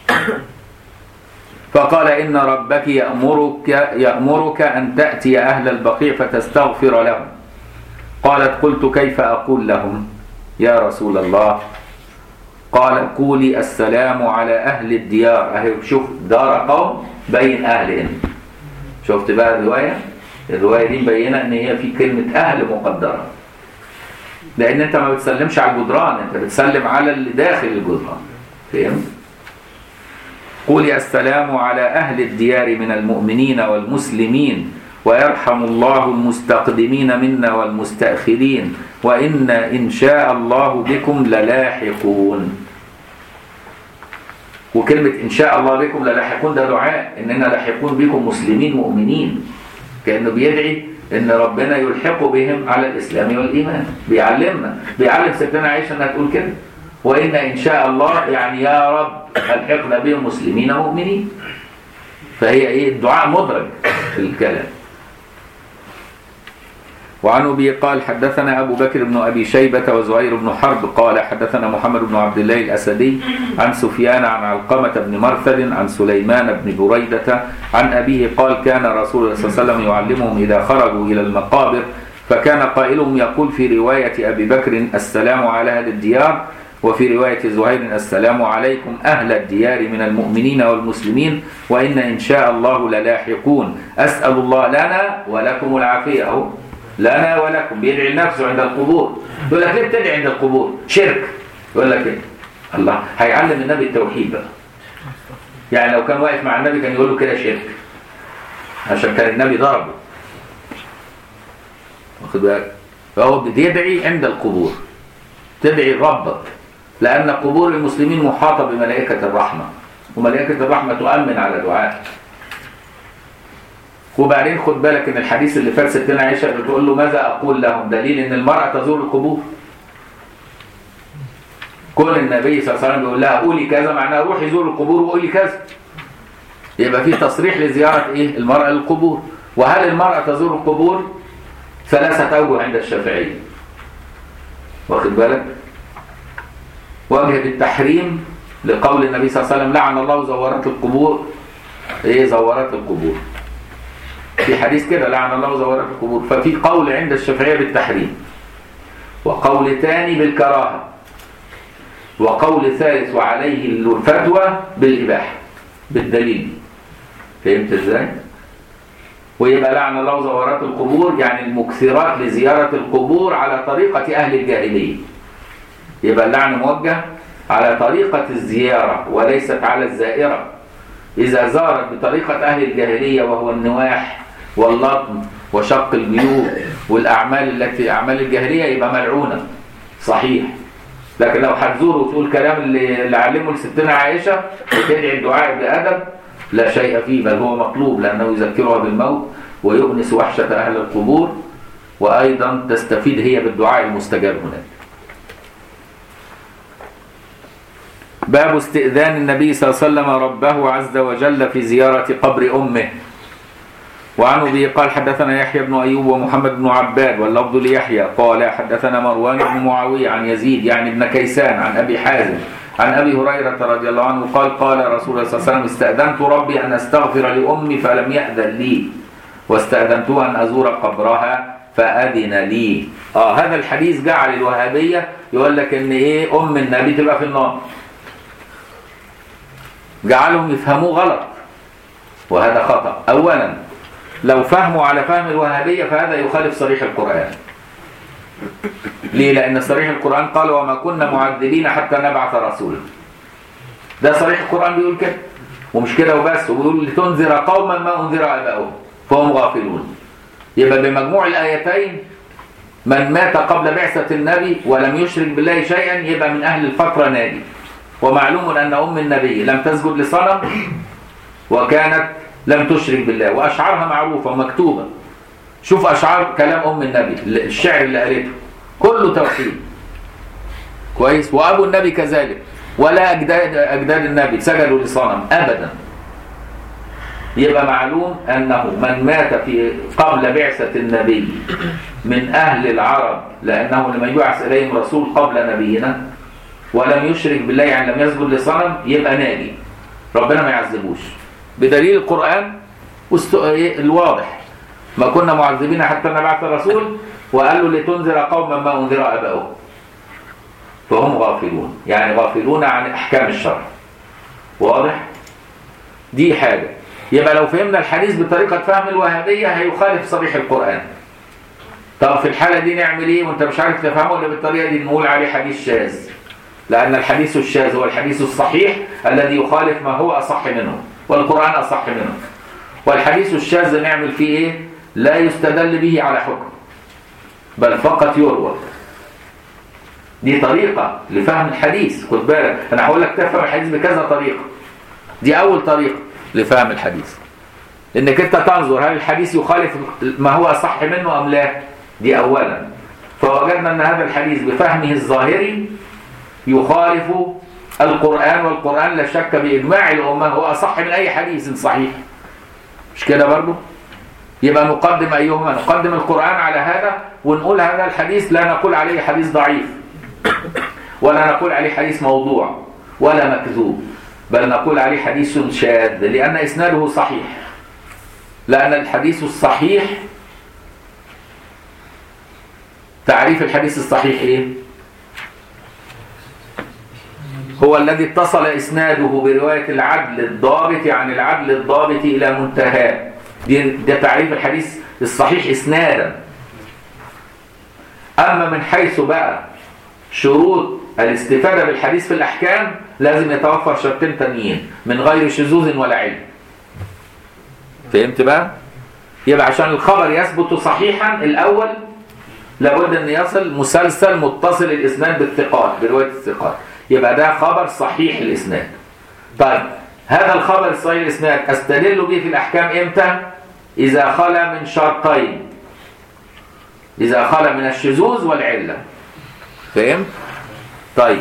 فقال إن ربك يأمرك, يأمرك أن تأتي أهل البقيع فتستغفر لهم. قالت قلت كيف أقول لهم يا رسول الله؟ قال قولي السلام على أهل الديار. أهي شوف دار قوم بين أهلهم. شفت بقى الرواية؟ الرواية دي مبينة إن هي في كلمة أهل مقدرة، لأن أنت ما بتسلمش على الجدران، أنت بتسلم على اللي داخل الجدران. فهمت؟ قولي السلام على أهل الديار من المؤمنين والمسلمين ويرحم الله المستقدمين منا والمستأخرين وإنا إن شاء الله بكم للاحقون. وكلمة إن شاء الله بكم للاحقون ده دعاء إننا لاحقون بكم مسلمين مؤمنين، كأنه بيدعي إن ربنا يلحق بهم على الإسلام والإيمان. بيعلمنا بيعلم ستنا عائشة أنها تقول كده، وإن إن شاء الله يعني يا رب ألحقنا بهم مسلمين مؤمنين. فهي إيه الدعاء مدرج في الكلام. وعن أبي قال حدثنا أبو بكر بن أبي شيبة وزهير بن حرب قال حدثنا محمد بن عبد الله الأسدي عن سفيان عن علقمة بن مرثد عن سليمان بن بريدة عن أبيه قال كان رسول الله صلى الله عليه وسلم يعلمهم إذا خرجوا إلى المقابر، فكان قائلهم يقول في رواية أبي بكر السلام على أهل الديار، وفي رواية زهير السلام عليكم أهل الديار من المؤمنين والمسلمين وإن إن شاء الله للاحقون. أسأل الله لنا ولكم العافية. أهو لنا ولكم، بيدعي لنفسه عند القبور. يقول لك ليه بتدعي عند القبور؟ شرك. يقول لك إيه؟ الله هيعلم النبي التوحيد بقى. يعني لو كان واقف مع النبي كان يقول له كده شرك، عشان كان النبي ضربه. واخد بالك؟ فهو بيدعي عند القبور، تدعي ربك، لأن قبور المسلمين محاطة بملائكة الرحمة، وملائكة الرحمة تؤمن على دعاء. وبعدين خد بالك ان الحديث اللي فات ستنا عائشة بتقول له ماذا اقول لهم، دليل ان المرأة تزور القبور. كل النبي صلى الله عليه وسلم بيقول لها قولي كذا، معناها روحي زور القبور وقولي كذا. يبقى في تصريح لزيارة ايه المرأة للقبور. وهل المرأة تزور القبور؟ ثلاثة اوجه عند الشافعية. واخد بالك؟ وجه بالتحريم لقول النبي صلى الله عليه وسلم لعن الله زوارات القبور. ايه زوارات القبور؟ في حديث كده لعن الله زوارات القبور. ففي قول عند الشافعية بالتحريم، وقول ثاني بالكراهة، وقول ثالث وعليه الفتوى بالإباحة بالدليل. فهمت ازاي؟ ويبقى لعن الله زوارات القبور يعني المكثرات لزيارة القبور على طريقة أهل الجاهلية. يبقى اللعن موجه على طريقة الزيارة وليست على الزائرة. إذا زارت بطريقة أهل الجاهلية وهو النواح واللطم وشق الجيوب والأعمال التي أعمال الجاهلية يبقى ملعونة صحيح. لكن لو هتزور وتقول كلام اللي, اللي علمه لستنا عائشة وتدعي الدعاء بأدب لا شيء فيه، بل هو مطلوب لأنه يذكرها بالموت ويؤنس وحشة أهل القبور، وأيضا تستفيد هي بالدعاء المستجاب هناك. باب استئذان النبي صلى الله عليه وسلم ربه عز وجل في زيارة قبر أمه. وعن أبي قال حدثنا يحيى بن أيوب ومحمد بن عباد واللفظ ليحيى قال حدثنا مروان بن معاوية عن يزيد يعني ابن كيسان عن أبي حازم عن أبي هريرة رضي الله عنه قال قال رسول الله صلى الله عليه وسلم استأذنت ربي أن أستغفر لأمي فلم يأذن لي، واستأذنته أن أزور قبرها فأذن لي. آه هذا الحديث جعل الوهابية يقول لك إن إيه أم النبي تبقى في النار، جعلهم يفهموه غلط، وهذا خطأ. أولا لو فهموا على فهم الوهابية فهذا يخالف صريح القرآن. ليه؟ لأن صريح القرآن قال وما كنا معذبين حتى نبعث رسولا. ده صريح القرآن بيقول كده، ومش كده وبس، وبيقول لتنذر قوما ما أنذر آباؤهم فهم غافلون. يبقى بمجموع الآيتين من مات قبل بعثة النبي ولم يشرك بالله شيئا يبقى من أهل الفترة ناجي. ومعلوم أن أم النبي لم تسجد لصنم وكانت لم تشرك بالله، وأشعارها معروفة ومكتوبة. شوف أشعار كلام أم النبي، الشعر اللي قالته كله توحيد كويس. وأبو النبي كذلك، ولا أجداد, أجداد النبي سجدوا لصنم أبدا. يبقى معلوم أنه من مات في قبل بعثة النبي من أهل العرب، لأنه لم يبعث إليهم رسول قبل نبينا ولم يشرك بالله يعني لم يسجد لصنم يبقى ناجي، ربنا ما يعذبوش بدليل القرآن الواضح ما كنا معذبين حتى نبعث رسول، وقال له لتنذر قوما ما أنذر آباؤهم فهم غافلون، يعني غافلون عن أحكام الشرع. واضح؟ دي حاجة. يبقى لو فهمنا الحديث بطريقة فهم الوهابية هيخالف صريح القرآن. طب في الحالة دي نعمل ايه وانت مش عارف تفهمه الا بالطريقة دي؟ نقول عليه حديث شاذ. لأن الحديث الشاذ هو الحديث الصحيح الذي يخالف ما هو أصح منه، والقرآن أصح منه. والحديث الشاذ نعمل فيه إيه؟ لا يستدل به على حكم، بل فقط يروى. دي طريقة لفهم الحديث، خد بالك أنا هقول لك تفهم الحديث بكذا طريقة. دي أول طريقة لفهم الحديث، إنك أنت تنظر هل الحديث يخالف ما هو أصح منه أم لا. دي أولا. فوجدنا أن هذا الحديث بفهمه الظاهري يخالف القرآن، والقرآن لا شك بإجماع الأمة هو أصح من أي حديث صحيح. مش كده برضو؟ يبقى نقدم أيهما؟ نقدم القرآن على هذا، ونقول هذا الحديث لا نقول عليه حديث ضعيف، ولا نقول عليه حديث موضوع ولا مكذوب، بل نقول عليه حديث شاذ لأن إسناده صحيح. لأن الحديث الصحيح، تعريف الحديث الصحيح إيه؟ هو الذي اتصل إسناده برواية العدل الضابط عن العدل الضابط إلى منتهى. ده تعريف الحديث الصحيح إسنادا. أما من حيث بقى شروط الاستفادة بالحديث في الأحكام، لازم يتوفر شرطين تانيين من غير شذوذ ولا علم. فهمت بقى؟ يبقى عشان الخبر يثبت صحيحا الأول لابد أن يصل مسلسل متصل الإسناد بالثقات، برواية الثقات. يبقى ده خبر صحيح الإسناد. طيب هذا الخبر الصحيح الإسناد أستدل به في الأحكام إمتى؟ إذا خلا من شرطين، إذا خلا من الشذوذ والعلة. فهمت؟ طيب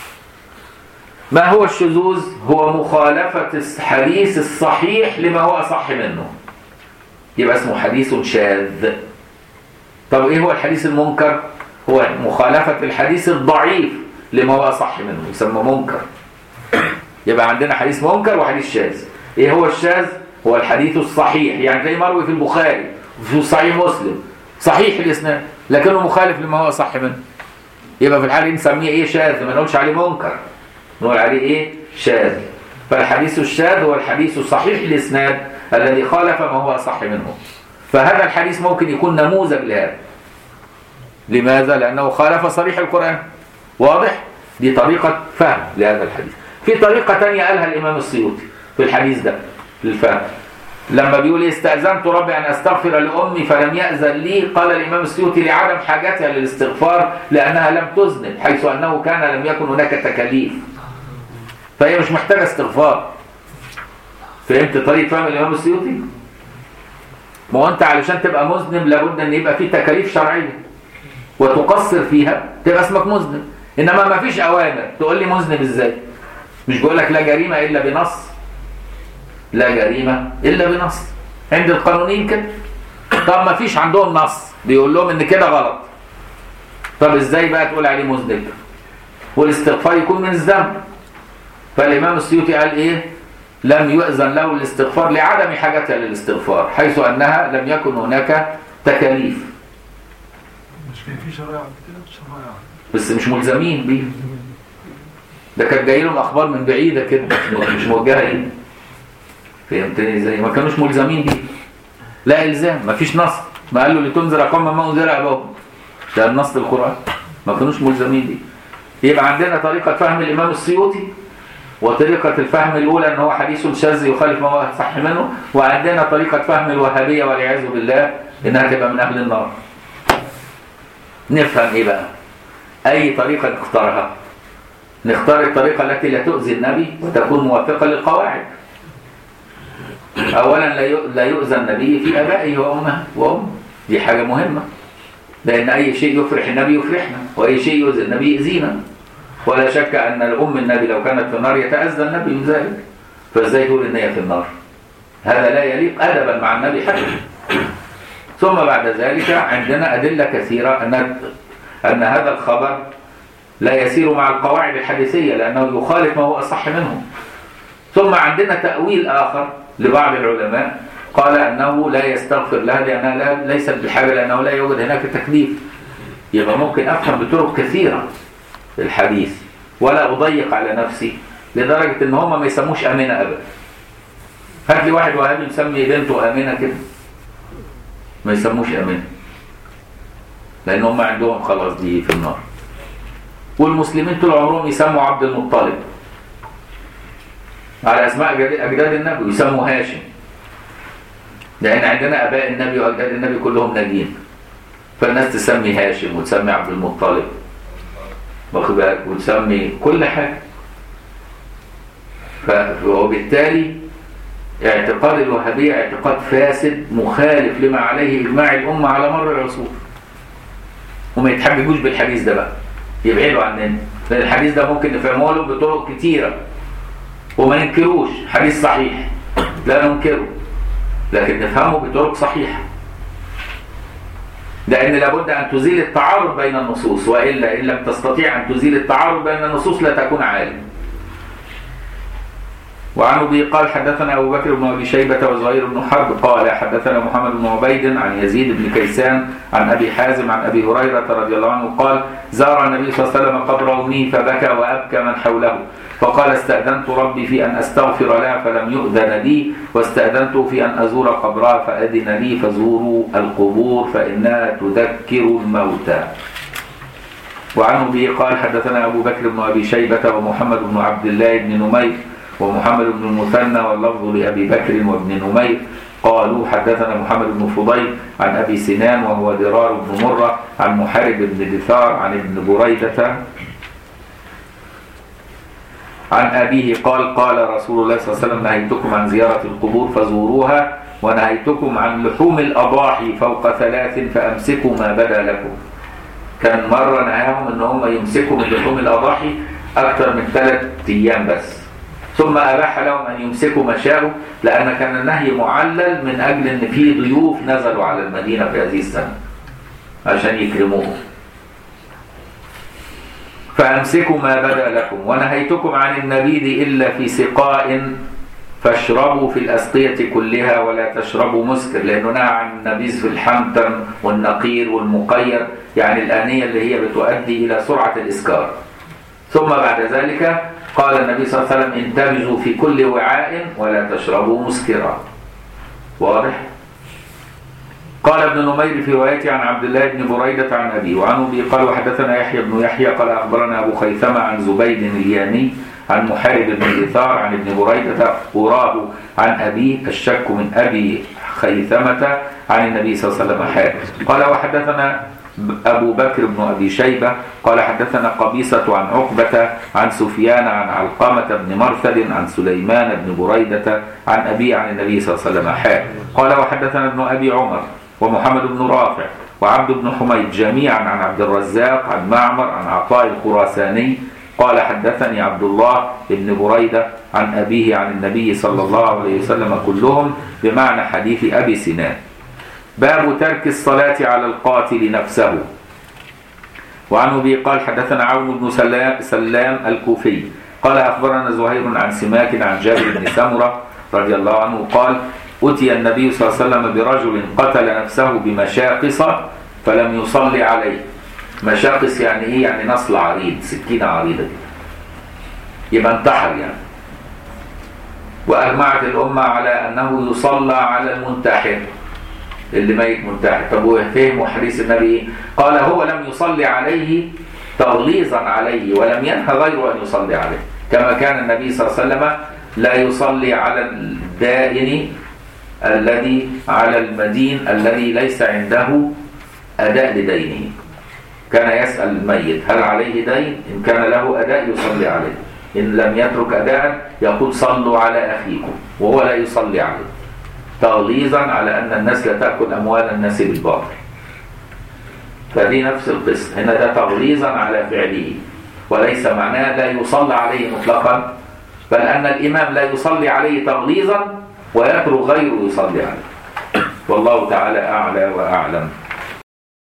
ما هو الشذوذ؟ هو مخالفة الحديث الصحيح لما هو أصح منه، يبقى اسمه حديث شاذ. طب إيه هو الحديث المنكر؟ هو مخالفة الحديث الضعيف لما هو أصح منه، يسمى منكر. يبقى عندنا حديث منكر وحديث شاذ. إيه هو الشاذ؟ هو الحديث الصحيح، يعني زي مروي في البخاري وفي صحيح مسلم صحيح الإسناد لكنه مخالف لما هو أصح منه. يبقى في الحالة دي نسميه إيه؟ شاذ، ما نقولش عليه منكر، نقول عليه إيه؟ شاذ. فالحديث الشاذ هو الحديث الصحيح الإسناد الذي خالف ما هو أصح منه. فهذا الحديث ممكن يكون نموذج لهذا. لماذا؟ لأنه خالف صريح القرآن. واضح؟ دي طريقة فهم لهذا الحديث. في طريقة تانية قالها الإمام السيوطي في الحديث ده للفهم، لما بيقول استأذنت ربي أن أستغفر لأمي فلم يأذن لي، قال الإمام السيوطي لعدم حاجتها للاستغفار لأنها لم تذنب، حيث أنه كان لم يكن هناك تكاليف، فهي مش محتاجة استغفار. فهمت طريقة فهم الإمام السيوطي؟ ما هو أنت علشان تبقى مذنب لابد أن يبقى في تكاليف شرعية وتقصر فيها تبقى اسمك مذنب. إنما ما فيش أوامر تقول لي مذنب إزاي؟ مش بقول لك لا جريمة إلا بنص، لا جريمة إلا بنص عند القانونيين كده. طب ما فيش عندهم نص بيقول لهم إن كده غلط، طب إزاي بقى تقول عليه مذنب؟ والاستغفار يكون من الذنب. فالإمام السيوطي قال إيه؟ لم يؤذن له الاستغفار لعدم حاجتها للاستغفار، حيث أنها لم يكن هناك تكاليف. مش كان في شرائع كده؟ شرائع بس مش ملزمين بيه. ده كان جاي لهم أخبار من بعيدة كده مش موجهة ليه. فهمتني ازاي؟ ما كانوش ملزمين بيه. لا إلزام، ما فيش نص. ما قال له لتنذر قوما ما أنذر آباؤهم. ده النص القرآن. ما كانوش ملزمين بيه. يبقى عندنا طريقة فهم الإمام السيوطي، وطريقة الفهم الأولى أن هو حديث شاذ يخالف ما هو صح منه، وعندنا طريقة فهم الوهابية والعياذ بالله إنها تبقى من أهل النار. نفهم إيه بقى؟ أي طريقة نختارها؟ نختار الطريقة التي لا تؤذي النبي وتكون موافقة للقواعد. أولا لا يؤذى النبي في أبائه وأمه وأمه، دي حاجة مهمة، لأن أي شيء يفرح النبي يفرحنا، وأي شيء يؤذي النبي يؤذينا. ولا شك أن الأم النبي لو كانت في النار يتأذى النبي من ذلك، فإزاي تقول إن هي في النار؟ هذا لا يليق أدبا مع النبي حتى. ثم بعد ذلك عندنا أدلة كثيرة أن أن هذا الخبر لا يسير مع القواعد الحديثية لأنه يخالف ما هو أصح منه. ثم عندنا تأويل آخر لبعض العلماء قال أنه لا يستغفر لها لأنها لا ليست بحاجة، لأنه لا يوجد هناك تكليف. يبقى ممكن أفهم بطرق كثيرة الحديث ولا أضيق على نفسي لدرجة إن هم ما يسموش آمنة أبدا. هات لي واحد وهابي يسمي بنته آمنة كده، ما يسموش آمنة، لأن هم عندهم خلاص دي في النار. والمسلمين طول عمرهم يسموا عبد المطلب على اسماء اجداد النبي، يسموا هاشم، لان عندنا اباء النبي واجداد النبي كلهم ناجين، فالناس تسمي هاشم وتسمي عبد المطلب، واخد بالك، وتسمي كل حاجه. وبالتالي اعتقاد الوهابيه اعتقاد فاسد مخالف لما عليه اجماع الامه على مر العصور، وما يتحججوش بالحديث ده بقى، يبعدوا عننا، لان الحديث ده ممكن نفهمه له بطرق كتيره وما ننكروش، حديث صحيح لا ننكره، لكن نفهمه بطرق صحيحه، لأن لابد أن تزيل التعارض بين النصوص، وإلا إن لم تستطيع أن تزيل التعارض بين النصوص لا تكون عالم. وعن أبي قال حدثنا أبو بكر بن أبي شيبة وزهير بن حرب قال حدثنا محمد بن عبيد عن يزيد بن كيسان عن أبي حازم عن أبي هريرة رضي الله عنه قال زار النبي صلى الله عليه وسلم قبر أمه فبكى وأبكى من حوله، فقال استأذنت ربي في أن أستغفر لها فلم يؤذن لي، واستأذنت في أن أزور قبرها فأذن لي، فزوروا القبور فإنها تذكر الموتى. وعن أبي قال حدثنا أبو بكر بن أبي شيبة ومحمد بن عبد الله بن نمير ومحمد بن المثنى واللفظ لأبي بكر وابن نمير قالوا حدثنا محمد بن فضيل عن أبي سنان وهو درار بن مرة عن محارب بن دثار عن ابن بريدة عن أبيه قال قال رسول الله صلى الله عليه وسلم نهيتكم عن زيارة القبور فزوروها، ونهيتكم عن لحوم الأضاحي فوق ثلاث فأمسكوا ما بدا لكم. كان مرة نهاهم ان هم يمسكوا من لحوم الأضاحي أكثر من ثلاث أيام بس، ثم أباح لهم أن يمسكوا ما شاءوا، لأن كان النهي معلل من أجل أن في ضيوف نزلوا على المدينة في هذه السنة عشان يكرموهم. فأمسكوا ما بدا لكم، ونهيتكم عن النبيذ إلا في سقاء فاشربوا في الأسقية كلها ولا تشربوا مسكر، لأنه نهى عن النبيذ في الحنتم والنقير والمقير، يعني الآنية اللي هي بتؤدي إلى سرعة الإسكار. ثم بعد ذلك قال النبي صلى الله عليه وسلم انتبذوا في كل وعاء ولا تشربوا مسكرا. واضح؟ قال ابن نمير في روايته عن عبد الله بن بريدة عن أبيه. وعن أبي قال وحدثنا يحيى بن يحيى قال أخبرنا أبو خيثمة عن زبيد اليامي عن محارب بن دثار عن ابن بريدة أراه عن أبيه الشك من أبي خيثمة عن النبي صلى الله عليه وسلم حال. قال وحدثنا أبو بكر بن أبي شيبة قال حدثنا قبيصة عن عقبة عن سفيان عن علقمة بن مرثد عن سليمان بن بريدة عن أبي عن النبي صلى الله عليه وسلم حال. قال وحدثنا ابن أبي عمر ومحمد بن رافع وعبد بن حميد جميعا عن عبد الرزاق عن معمر عن عطاء الخراساني قال حدثني عبد الله بن بريدة عن أبيه عن النبي صلى الله عليه وسلم كلهم بمعنى حديث أبي سنان. باب ترك الصلاة على القاتل نفسه. وعن أبي قال حدثنا عون بن سلام, سلام الكوفي قال أخبرنا زهير عن سماك عن جابر بن سمرة رضي الله عنه قال أتي النبي صلى الله عليه وسلم برجل قتل نفسه بمشاقص فلم يصلي عليه. مشاقص يعني إيه؟ يعني نصل عريض، سكينة عريضة يبقى انتحر يعني. وأجمعت الأمة على أنه يصلى على المنتحر اللي ميت منتحر. طب وفهموا حديث النبي قال هو لم يصلي عليه تغليظا عليه ولم ينهى غيره أن يصلي عليه، كما كان النبي صلى الله عليه وسلم لا يصلي على الدائن الذي على المدين الذي ليس عنده أداء لدينه. كان يسأل الميت هل عليه دين؟ إن كان له أداء يصلي عليه، إن لم يترك أداء يقول صلوا على أخيكم، وهو لا يصلي عليه تغليظا على أن الناس لا تأكل أموال الناس بالباطل. فدي نفس القصة هنا، ده تغليظا على فعله، وليس معناه لا يصلى عليه مطلقا، بل أن الإمام لا يصلي عليه تغليظا ويترك غيره يصلي عليه. والله تعالى أعلى وأعلم.